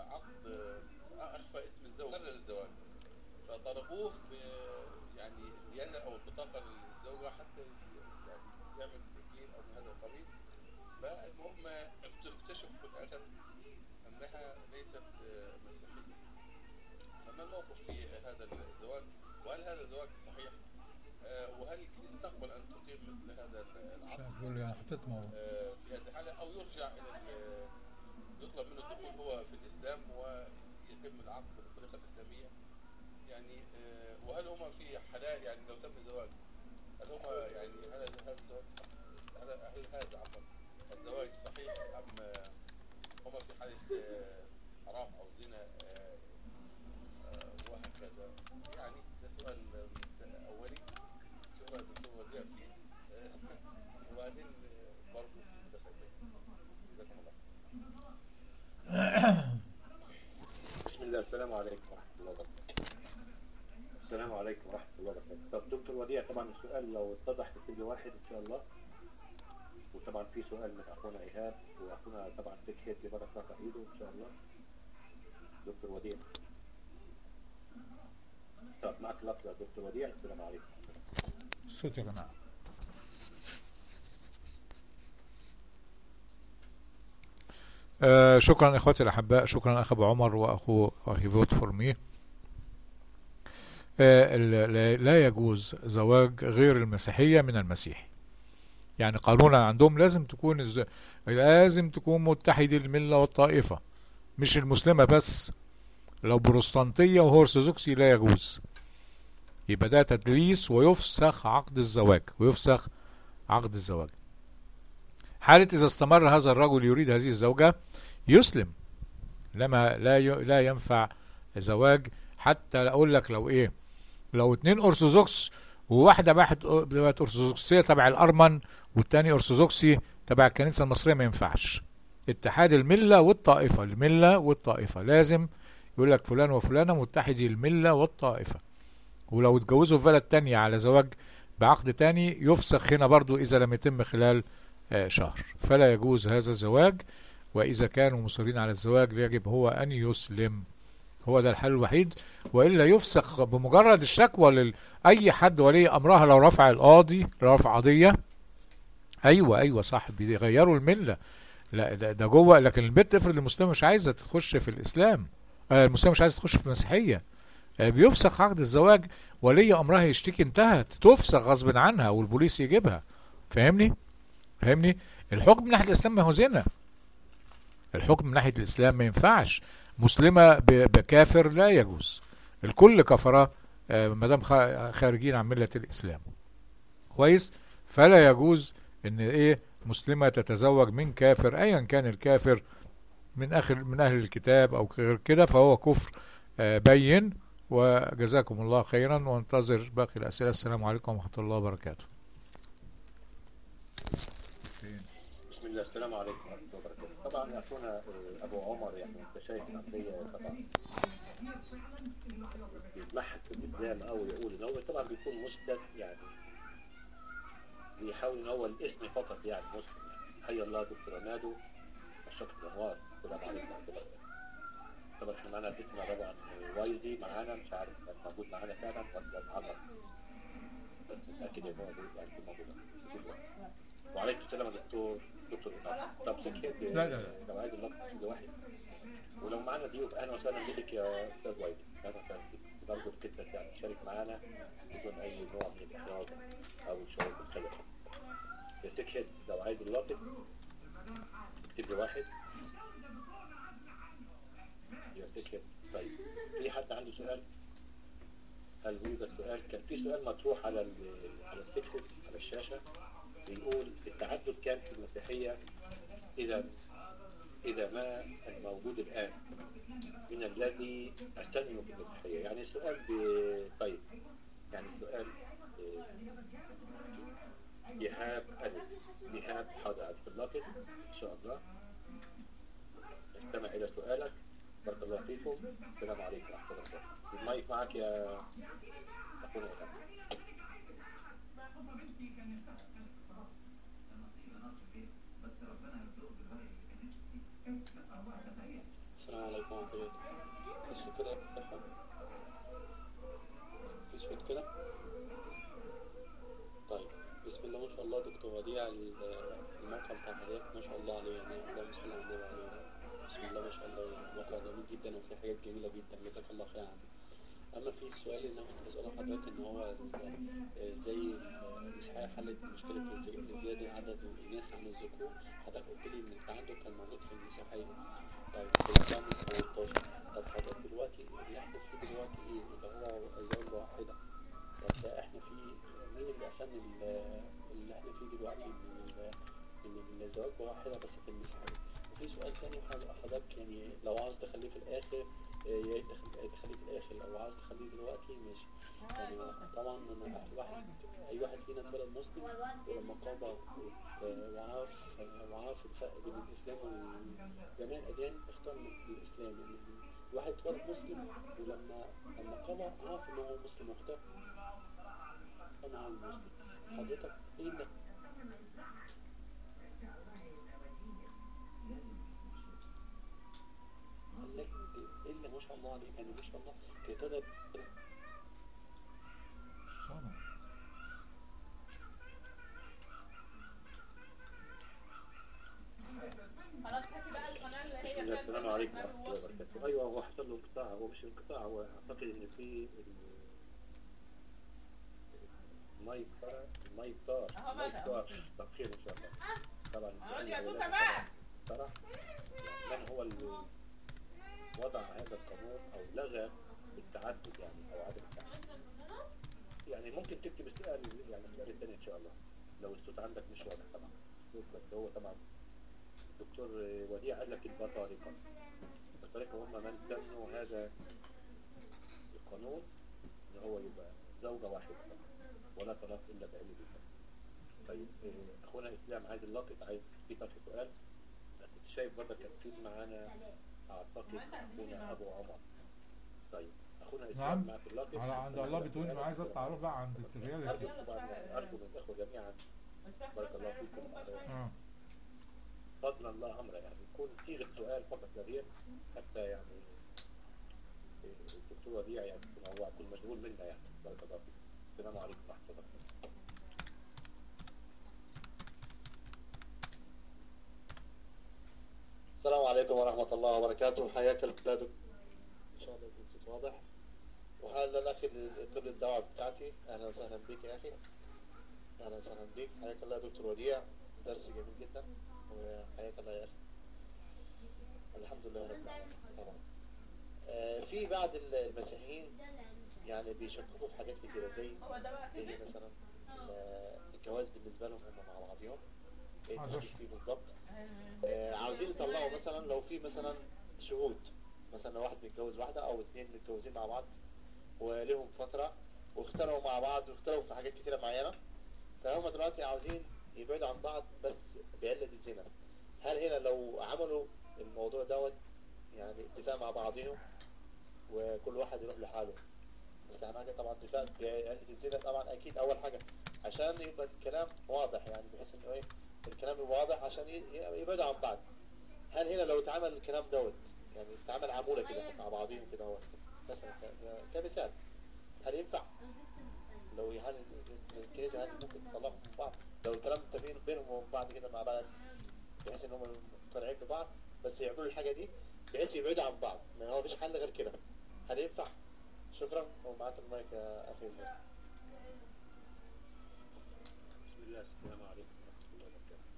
اخفى اسم الزوج قبل الزواج، فطلبوه يعني الديانة او البطاقة للزوجة حتى يعني يعمل تسجيل او من هذا القبيل. فالمهم اكتشفوا في الاخر انها ليست مسيحية. فما الموقف في هذا الزواج؟ وهل هذا الزواج صحيح؟ وهل الكنيسة تقبل ان تقيم مثل هذا العقد في هذه الحالة، او يرجع الى يطلب منه الدخول هو في الاسلام ويتم العقد بالطريقة الاسلامية يعني؟ وهل هما في حلال يعني لو تم الزواج، هل هما يعني هل هذا الزواج هل هذا الزواج صحيح ام هما في حالة حرام او زنا وهكذا يعني؟ ده سؤال اولي. شكرا دكتور وديع فيه وبعدين برضه جزاكم الله. بسم الله. السلام عليكم ورحمة الله وبركاته. السلام عليكم ورحمة الله وبركاته. طب دكتور وديع، طبعا السؤال لو اتضح لكل واحد إن شاء الله، وطبعا في سؤال من أخونا إيهاب، وأخونا طبعا تكهيت لبركة رفع إيده إن شاء الله. دكتور وديع، طب معك لفظ يا دكتور وديع. السلام عليكم. الصوت يا جماعة. شكرا اخواتي الاحباء، شكرا اخ ابو عمر واخي فوت فور مي. لا يجوز زواج غير المسيحية من المسيحي، يعني قانونا عندهم لازم تكون متحد الملة والطائفة، مش المسلمة بس، لو بروستانتية وهو ارثوذكسي لا يجوز، يبقى ده تدليس ويفسخ عقد الزواج. حالة إذا استمر هذا الرجل يريد هذه الزوجة يسلم، لا ينفع زواج. حتى أقول لك لو 2 أرثوذكس وواحدة بقت أرثوذكسية تبع الأرمن والتاني أرثوذكسي تبع الكنيسة المصرية، ما ينفعش. اتحاد الملة والطائفة لازم يقول لك فلان وفلانة متحدي الملة والطائفة، ولو اتجوزوا في بلد تانية على زواج بعقد تاني يفسخ هنا برضو إذا لم يتم خلال شهر، فلا يجوز هذا الزواج. وإذا كانوا مصرين على الزواج يجب هو أن يسلم، هو ده الحل الوحيد، وإلا يفسخ بمجرد الشكوى أي حد ولي أمرها. لو رفع القاضي، لو رفع قضية، أيوة صح، بيغيروا الملة. لا ده جوه، لكن البنت افرض المسلمة مش عايزة تخش في الإسلام، المسلمة مش عايزة تخش في المسيحية، بيفسخ عقد الزواج، ولي أمرها يشتكي، انتهت، تفسخ غصب عنها والبوليس يجيبها. فاهمني؟ الحكم من ناحية الإسلام ما هو زنا، الحكم من ناحية الإسلام ما ينفعش مسلمة بكافر، لا يجوز، الكل كفرة مدام خارجين عن ملة الإسلام. كويس؟ فلا يجوز ان مسلمة تتزوج من كافر ايا كان الكافر، من اهل الكتاب او غير كده، فهو كفر بين. وجزاكم الله خيرا، وانتظر باقي الأسئلة. السلام عليكم ورحمة الله وبركاته. بسم الله. السلام عليكم ورحمة الله وبركاته. طبعا أخونا أبو عمر، يعني أنت شايف العقلية طبعا بيتمحك في الإسلام أو يقول إن هو طبعا بيكون مسلم، يعني بيحاول إن هو الاسم فقط يعني مسلم. حي الله دكتور نادو الشرق الأنوار. السلام عليكم ورحمة الله وبركاته. طبعا احنا معانا اسمنا طبعا وايدي معانا، مش عارف كان موجود معانا فعلا ولا معانا، بس متأكد إنه موجود، يعني موجود. وعليكم السلام يا دكتور إمام. طب سكت لو عايز اللقب واحد، ولو معانا ضيوف أهلا وسهلا بك يا أستاذ وايدي، أهلا وسهلا بك. برضه كده يعني تشارك معانا بدون أي نوع من الإحراج أو الشعور بالخلل. يا سكت لو عايز اللقب اكتب لي واحد يا سكت. طيب في حد عنده سؤال؟ هل يوجد سؤال؟ كان في سؤال مطروح على السكت على الشاشة بيقول التعدد كان في المسيحية إذا ما الموجود الآن من الذي أستلمه في المسيحية. يعني السؤال طيب، يعني السؤال إيهاب حاضر في اللقب إن شاء الله. استمع إلى سؤالك. بارك الله فيكم. السلام عليكم ورحمة الله وبركاته. المايك معك يا أخونا إيهاب. السلام عليكم ورحمة الله. في صوت كده؟ في صوت كده؟ طيب بسم الله ما شاء الله. دكتور وديع الموقع بتاع حضرتك ما شاء الله عليه، يعني اللهم صل على النبي عليه. بسم الله ما شاء الله، موقع جميل جدا وفي حاجات جميلة جدا، جزاك الله خير عنك. أما في السؤال اللي أنا كنت بسأله حضرتك إن هو زي الإسحاق حلت مشكلة زيادة عدد الإناث عن الذكور، حضرتك قلت لي إن التعدد كان موجود في المسيحية. طيب في الإسلام 18. طب حضرتك دلوقتي اللي إحنا فيه دلوقتي إيه؟ اللي هو زوجة واحدة. بس إحنا في مين اللي أحسن اللي إحنا فيه دلوقتي من الزواج بواحدة بس في المسيحية؟ وفي سؤال تاني حضرتك، يعني لو عاوز تخليه في الآخر يا ريت تخليه في الآخر، لو عاوز تخليه دلوقتي ماشي. يعني طبعا أنا أي واحد فينا اتولد مسلم، ولما قام وعرف الفرق بين الإسلام وجميع الأديان اختار الإسلام. يعني الواحد اتولد مسلم ولما قام عرف إن هو مسلم واختار أنا المسلم. حضرتك إيه اللي إلا ما شاء الله عليك، يعني ما شاء الله كده خلاص هاتي بقى القناة اللي هي فيها السلام عليكم ورحمة الله وبركاته. أيوة هو حصل له انقطاع، هو مش انقطاع، هو أعتقد إن في المايك طار طب خير إن شاء الله. طبعا اقعدي يا توته بقى. صراحة من هو اللي وضع هذا القانون أو لغى التعدد يعني أو عدم التعدد؟ يعني ممكن تكتب السؤال، يعني السؤال الثاني إن شاء الله لو الصوت عندك مش واضح. طبعا الصوت بس هو طبعا الدكتور وديع قال لك البطارقة هم من سموا هذا القانون إن هو يبقى زوجة واحدة ولا طلاق إلا بأهل الإسلام. طيب أخونا إسلام عايز اللقط، عايز تكتب في سؤال. كنت شايف برضه كان في معانا أعتقد أخونا أبو عمر. طيب اخونا نعم. اسلام معك اللقب على عند الله بتقول انا عايز اطلع اروح بقى عند الرياليتي. ارجو من الاخوه جميعا بارك الله فيكم فضلا لا امر يعني يكون صيغه سؤال فقط لا غير، حتى يعني الدكتور وديع يعني هو يكون مشغول منا يعني. بارك الله فيكم. السلام عليكم ورحمه الله وبركاته. السلام عليكم ورحمة الله وبركاته. حياك الله دكتور، إن شاء الله يكون صوت واضح. وهذا الأخ اللي قبل الدعوة بتاعتي، أهلا وسهلا بك يا أخي. أهلا وسهلا بك، حياك الله دكتور وديع، درس جميل جدا وحياك الله يا أخي. الحمد لله رب العالمين. طبعا في بعض المسيحيين يعني بيشككوا في حاجات كتيرة زي مثلا الجواز بالنسبة لهم هم مع بعضهم ايه فيه بالضبط. عاوزين يطلعوا مثلا لو في مثلا شهود، مثلا لو واحد متجوز واحدة او اثنين متجوزين مع بعض ولهم فترة واختلفوا مع بعض واختلفوا في حاجات كتيرة معينة، فهم دلوقتي عاوزين يبعدوا عن بعض بس بعلة الزنا. هل هنا لو عملوا الموضوع دوت يعني اتفاق مع بعضهم وكل واحد يروح لحاله، بس اهم حاجة طبعا اتفاق بعلة الزنا طبعا اكيد اول حاجة عشان يبقى الكلام واضح، يعني بحيث انه ايه الكلام يبقى واضح عشان يبعدوا عن بعض. هل هنا لو اتعمل الكلام دوت يعني اتعمل عمولة كده مع بعضهم كده هو مثلا كمثال، هل ينفع؟ لو هل الكنيسة هل ممكن تطلعهم من بعض لو الكلام متفقين بينهم وبين بعض كده مع بعض بحيث انهم مقتنعين ببعض بس يعملوا الحاجة دي بحيث يبعدوا عن بعض، ما هو مفيش حل غير كده، هل ينفع؟ شكرا ومعاك المايك يا اخي. بسم الله السلام عليكم ورحمه الله وبركاته.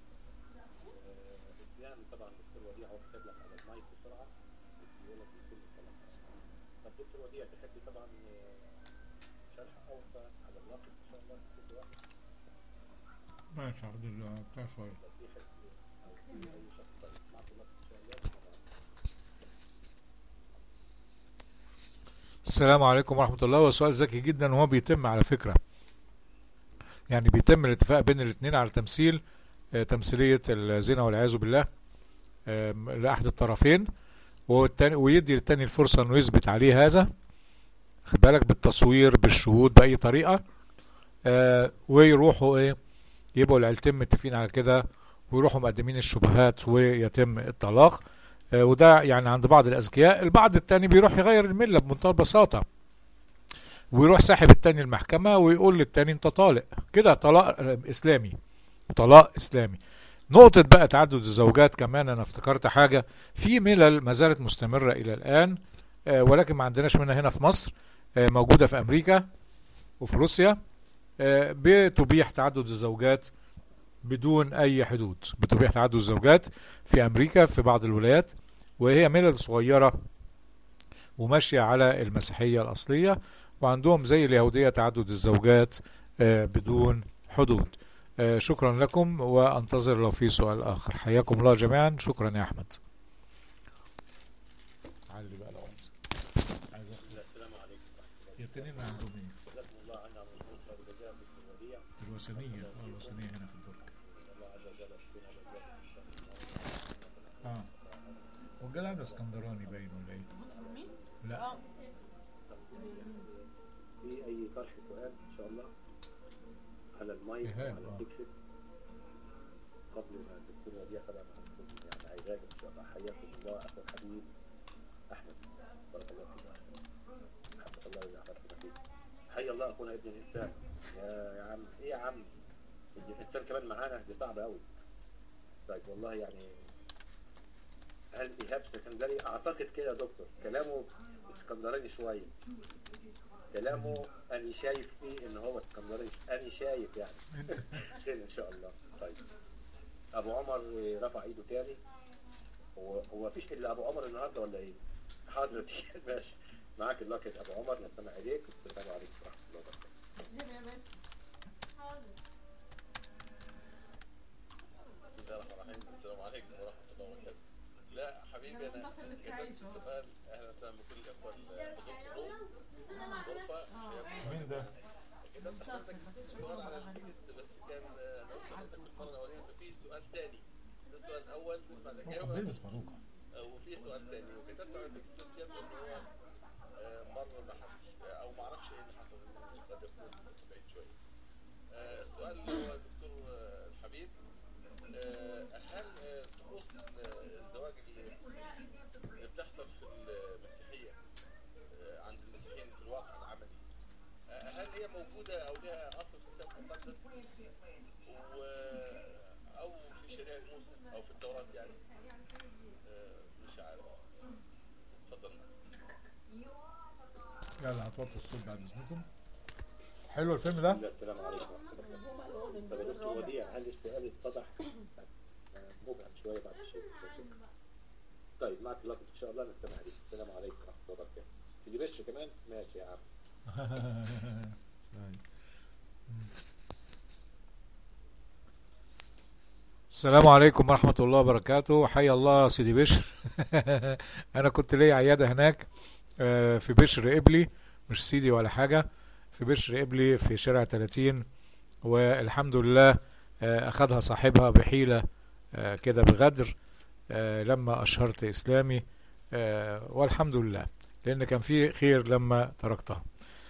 يعني طبعا دكتور وديع هو كتب لك على المايك بسرعه بيقول لك بكل كلام. طب دكتور وديع تحبي طبعا شرح اوسع على الواقع ان شاء الله كل واحد ماشي هاخد بتاع شويه. في حد او في اي شخص معك الوقت ان شاء الله. السلام عليكم ورحمة الله. هو سؤال ذكي جدا وهو بيتم على فكرة، يعني بيتم الاتفاق بين الاثنين على تمثيلية الزنا والعياذ بالله لأحد الطرفين، والتاني ويدي للتاني الفرصة انه يثبت عليه هذا، خد بالك بالتصوير بالشهود بأي طريقة، ويروحوا ايه يبقوا العيلتين متفقين على كده ويروحوا مقدمين الشبهات ويتم الطلاق. وده يعني عند بعض الأذكياء. البعض التاني بيروح يغير الملة بمنتهى البساطة ويروح ساحب التاني المحكمة ويقول للتاني انت طالق، كده طلاق إسلامي، طلاق إسلامي. نقطة بقى تعدد الزوجات كمان أنا افتكرت حاجة، في ملل ما زالت مستمرة إلى الآن ولكن ما عندناش منها هنا في مصر، موجودة في أمريكا وفي روسيا، بتبيح تعدد الزوجات بدون أي حدود. بتبيح تعدد الزوجات في أمريكا في بعض الولايات، وهي ملل صغيرة وماشية على المسيحية الأصلية، وعندهم زي اليهودية تعدد الزوجات بدون حدود. شكرا لكم وانتظر لو في سؤال آخر. حياكم الله جميعا. شكرا يا أحمد. علي بقى لو السلام عليكم يتنين عندهم ايه؟ جزاكم الله عنا ومن خير جزاء دكتور وديع. الوثنية الوثنية هنا في الدرج. الله عز وجل يشفينا ويجزاكم ان شاء الله. والجدع ده اسكندراني باين ولا ايه؟ لا في اي طرح سؤال ان شاء الله على المايك على التكست قبل ما الدكتور وديع طبعا هنكون يعني عايزاك ان شاء الله. حياكم الله اخو الحبيب احمد، بارك الله فيك حفظ الله ويحفظك فيك. حي الله اخونا ابن الانسان. يا عم ايه يا عم ابن الانسان كمان معانا، دي صعبه قوي. طيب والله يعني هل ايهاب اسكندري اعتقد كده يا دكتور كلامه اسكندراني شويه، كلامه أنا شايف فيه إن هو اسكندراني، أنا شايف يعني خير إن شاء الله. طيب أبو عمر رفع إيده تاني، هو مفيش إلا أبو عمر النهارده ولا إيه؟ حاضر ماشي معاك الله كده أبو عمر، نستمع إليك. والسلام عليكم ورحمة الله وبركاته. بسم الله الرحمن الرحيم. السلام عليكم ورحمة الله وبركاته. لا حبيبي أنا كتبت السؤال. أهلا وسهلا بكل الإخوة الحضور الغرفة. مين ده؟ كتبت حضرتك السؤال على التكست بس كان أنا قلت لحضرتك المرة الأولانية ففي سؤال تاني. ده السؤال الأول بعد الإجابة بيلبس باروكة وفي سؤال تاني وكتبت على التكست إن هو مر ما هي موجودة أو لها أصل في الكتاب المقدس أو في شريعة موسى أو في التوراة يعني. مش عارف. اتفضل. يلا هتوطوا الصوت بعد اذنكم. حلو الفيلم ده؟ السلام عليكم ورحمة الله. طب يا دكتور وديع، هل السؤال اتضح؟ مبهم شوية بعد الشيء. طيب معك لقب إن شاء الله نستمع عليك. السلام عليكم ورحمة الله وبركاته. تيجي بش كمان؟ ماشي يا عم. السلام عليكم ورحمة الله وبركاته. حي الله سيدي بشر. أنا كنت لي عيادة هناك في بشر إبلي، مش سيدي ولا حاجة، في بشر إبلي في شارع 30، والحمد لله أخذها صاحبها بحيلة كده بغدر لما أشهرت إسلامي، والحمد لله لأن كان في خير لما تركتها.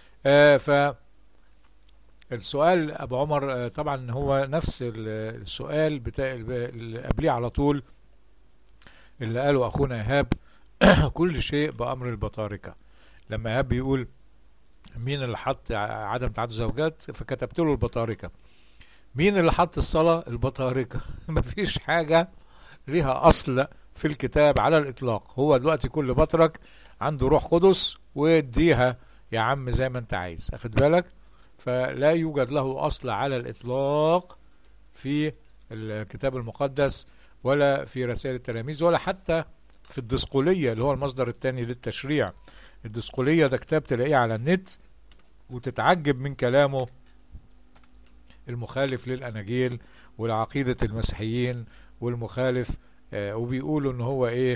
السؤال أبو عمر طبعا هو نفس السؤال بتاع اللي قبليه على طول، اللي قاله أخونا إيهاب. كل شيء بأمر البطاركة. لما إيهاب بيقول مين اللي حط عدم تعدد زوجات، فكتبت له البطاركة. مين اللي حط الصلاة؟ البطاركة. مفيش حاجة ليها أصل في الكتاب على الإطلاق. هو دلوقتي كل بطرك عنده روح قدس واديها يا عم زي ما انت عايز، أخد بالك؟ فلا يوجد له أصل على الإطلاق في الكتاب المقدس ولا في رسائل التلاميذ ولا حتى في الدسقولية اللي هو المصدر الثاني للتشريع. الدسقولية ده كتاب تلاقيه على النت وتتعجب من كلامه المخالف للأناجيل والعقيدة المسيحيين والمخالف، وبيقولوا ان هو ايه،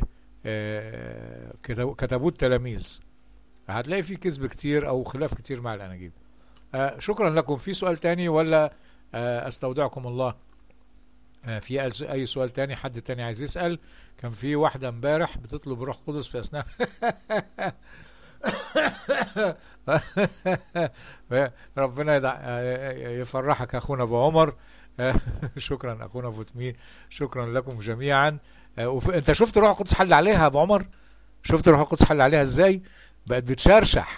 كتبوه التلاميذ. هتلاقي فيه كذب كتير او خلاف كتير مع الأناجيل. شكرا لكم. في سؤال تاني ولا استودعكم الله؟ في اي سؤال تاني؟ حد تاني عايز يسأل؟ كان في واحدة امبارح بتطلب روح قدس في اثناء ربنا يفرحك اخونا ابو عمر. شكرا اخونا فوتمين، شكرا لكم جميعا. انت شفت روح القدس حل عليها يا ابو عمر؟ شفت روح القدس حل عليها ازاي؟ بقت بتشرشح.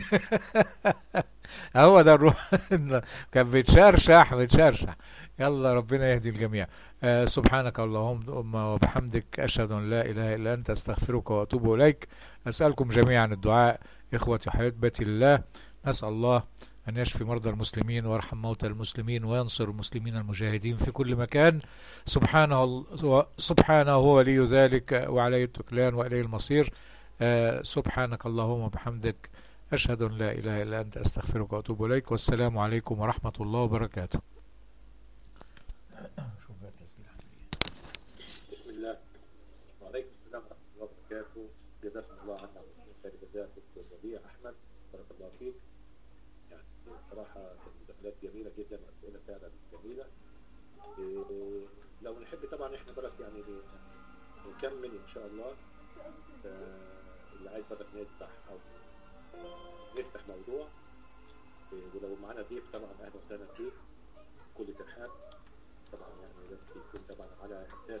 هو ده الروح. كان بتشرشح. يلا ربنا يهدي الجميع. سبحانك اللهم وبحمدك أشهد أن لا إله إلا أنت أستغفرك وأتوب إليك. أسألكم جميعا الدعاء إخوتي وحبيبتي الله. نسأل الله أن يشفي مرضى المسلمين ويرحم موتى المسلمين وينصر المسلمين المجاهدين في كل مكان. سبحانه هو ولي ذلك وعليه التكلان وإليه المصير. سبحانك اللهم وبحمدك أشهد أن لا إله إلا أنت أستغفرك وأتوب إليك. والسلام عليكم ورحمة الله وبركاته. شوف بقى التسجيل. بسم الله وعليكم السلام ورحمة الله وبركاته. جزاكم الله عنا خير جزاء دكتور وديع أحمد، بارك الله فيك. يعني صراحة مداخلات جميلة جدا وأسئلة فعلا جميلة. لو نحب طبعا احنا برك يعني نكمل إن شاء الله. اللي عايز برك نفتح أو نفتح موضوع، ولو معنا ضيف طبعا أهلا وسهلا بيك كل ترحاب. طبعا يعني لازم يكون طبعا على أساس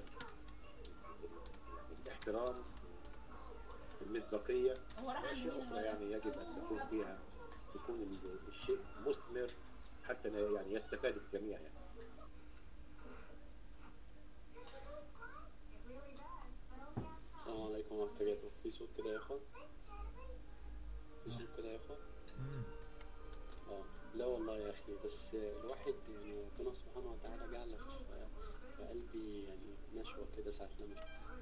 الاحترام المصداقية. يعني يجب أن تكون فيها يكون الشيء مثمر حتى يعني يستفاد الجميع. يعني السلام عليكم ورحمة الله وبركاته. في صوت كده يا اخوان؟ في صوت كده يا اخوان؟ لا والله يا اخي، بس الواحد يعني ربنا سبحانه وتعالى جعل في قلبي يعني نشوة كده ساعة لما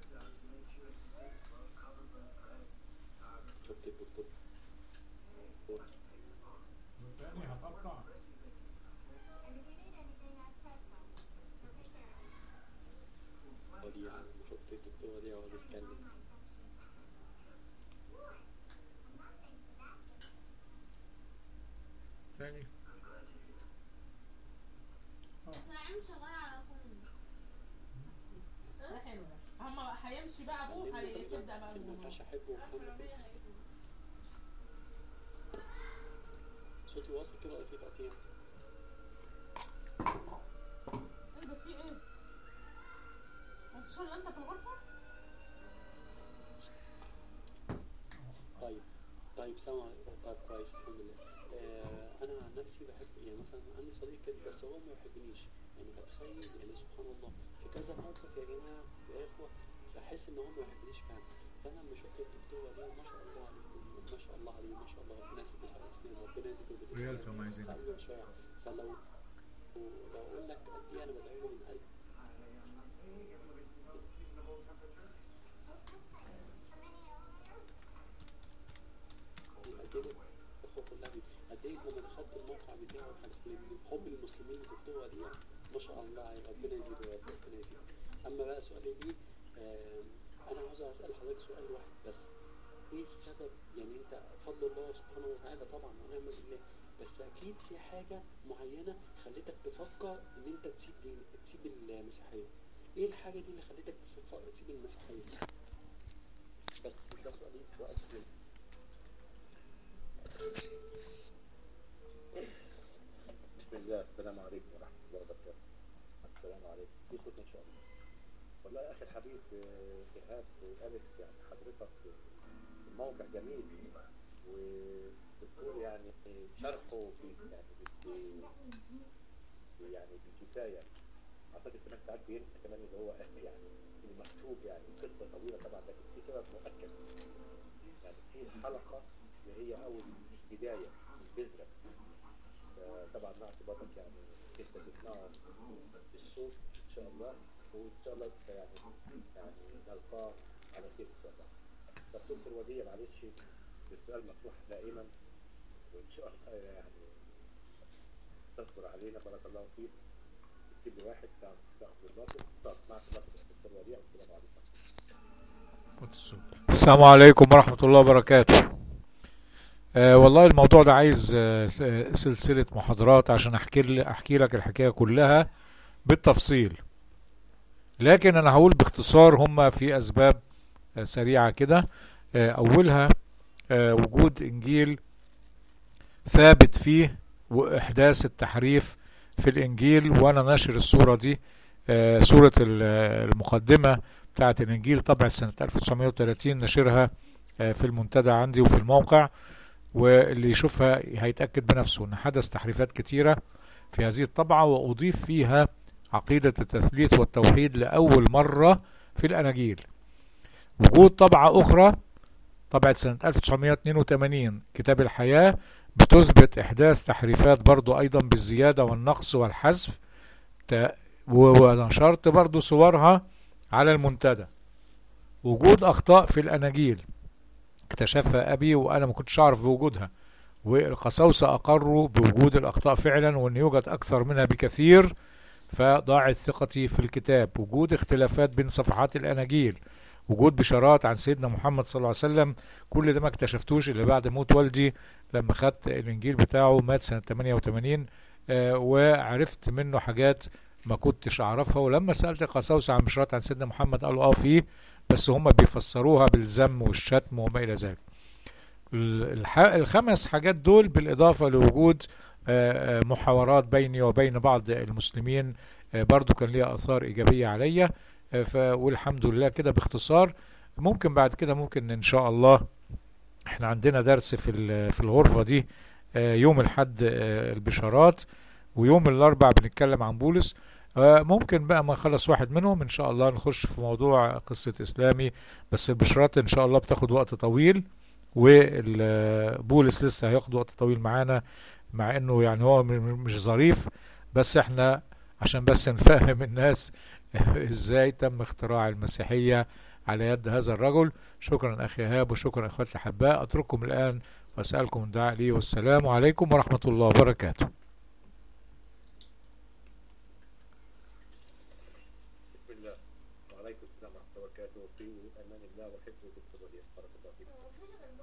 شفت الدكتور. شفت الدكتور دي وهو بيتكلم. ثاني هما هيمشي بقى ابوه هيبدا بقى. ما ينفعش احبه. صوتي واصل كده ولا في تقطيع؟ ايه ده؟ في ايه؟ مفيش الا انت في الغرفه؟ طيب طيب سامع. طيب كويس الحمد لله. انا عن نفسي بحب يعني مثلا عندي صديق كده بس هو ما يحبنيش، يعني بتخيل يعني سبحان الله في كذا موقف يا جماعه يا اخوه بحس ان هو ما يحبنيش فعلا. فانا لما شفت الدكتور وليد ما شاء الله عليه ما شاء الله عليه ما شاء الله ربنا يزيده في الاسنان ربنا يزيده بالاسنان تقريبا شويه. فلو اقول لك قد ايه انا بدعي له من قلبي قد ايه الاخوه كلها قد ايه لما دخلت الموقع بتاعه حب المسلمين للدكتور وديع ما شاء الله ربنا يزيده يا رب ربنا يزيده. اما بقى سؤالي دي انا عاوز اسال حضرتك سؤال واحد بس. ايه السبب يعني انت فضل الله سبحانه وتعالى طبعا ونعم بالله بس اكيد في حاجه معينه خلتك تفكر ان انت تسيب المسيحيه. ايه الحاجه دي اللي خلتك تسيب المسيحيه؟ بس ده سؤالي واسف. بسم الله السلام عليكم ورحمة الله وبركاته. السلام عليكم في صوت إن شاء الله. والله يا أخي الحبيب إيهاب قالت يعني حضرتك الموقع جميل وبتقول يعني شرحه يعني بكفاية. أعتقد كمان ساعات بينسى كمان اللي هو يعني المكتوب يعني قصة طويلة طبعا لكن في سبب مؤكد يعني في حلقة اللي هي أول بداية البذرة. طبعا مع اعتبارك يعني انت تسمعه بالصوت ان شاء الله وان شاء الله يعني نلقاه على خير ان شاء الله. دكتور وديع معلش السؤال مفتوح دائما وان شاء الله يعني تصبر علينا بارك الله فيك. اكتب لي واحد تاخذ الوقت. طب معك الوقت دكتور وديع والسلام عليكم. السلام عليكم ورحمة الله وبركاته. والله الموضوع ده عايز سلسلة محاضرات عشان احكي لك الحكاية كلها بالتفصيل، لكن انا هقول باختصار. هما في اسباب سريعة كده. اولها وجود انجيل ثابت فيه واحداث التحريف في الانجيل، وانا ناشر الصورة دي صورة المقدمة بتاعة الانجيل طبعة سنة 1930 نشرها في المنتدى عندي وفي الموقع، واللي يشوفها هيتأكد بنفسه ان حدث تحريفات كتيرة في هذه الطبعة، واضيف فيها عقيدة التثليث والتوحيد لأول مرة في الأناجيل. وجود طبعة أخرى طبعة سنة 1982 كتاب الحياة بتثبت إحداث تحريفات برضو أيضا بالزيادة والنقص والحذف، ونشرت برضو صورها على المنتدى. وجود أخطاء في الأناجيل اكتشفها أبي وأنا ما كنتش أعرف بوجودها، والقساوسة أقروا بوجود الأخطاء فعلا وأن يوجد أكثر منها بكثير، فضاعت ثقتي في الكتاب. وجود اختلافات بين صفحات الأناجيل، وجود بشارات عن سيدنا محمد صلى الله عليه وسلم، كل ده ما اكتشفتوش إلا بعد موت والدي لما خدت الإنجيل بتاعه، مات سنة 88. وعرفت منه حاجات ما كنتش أعرفها، ولما سألت القساوسة عن بشارات عن سيدنا محمد قالوا فيه، بس هم بيفسروها بالذم والشتم وما إلى ذلك. الخمس حاجات دول بالإضافة لوجود محاورات بيني وبين بعض المسلمين برضو كان ليها آثار إيجابية عليا. والحمد لله كده باختصار. ممكن بعد كده ممكن إن شاء الله احنا عندنا درس في الغرفة دي يوم الحد البشارات، ويوم الأربع بنتكلم عن بولس. ممكن بقى ما نخلص واحد منهم ان شاء الله نخش في موضوع قصة اسلامي، بس البشارات ان شاء الله بتاخد وقت طويل، وبولس لسه هياخد وقت طويل معانا، مع انه يعني هو مش ظريف، بس احنا عشان بس نفهم الناس ازاي تم اختراع المسيحية على يد هذا الرجل. شكرا اخي ايهاب وشكرا اخواتي الاحباء. اترككم الان واسألكم الدعاء لي، والسلام عليكم ورحمة الله وبركاته. وعليكم السلام ورحمة الله وبركاته. في أمان الله وحفظه بالتوفيق. بارك الله فيكم.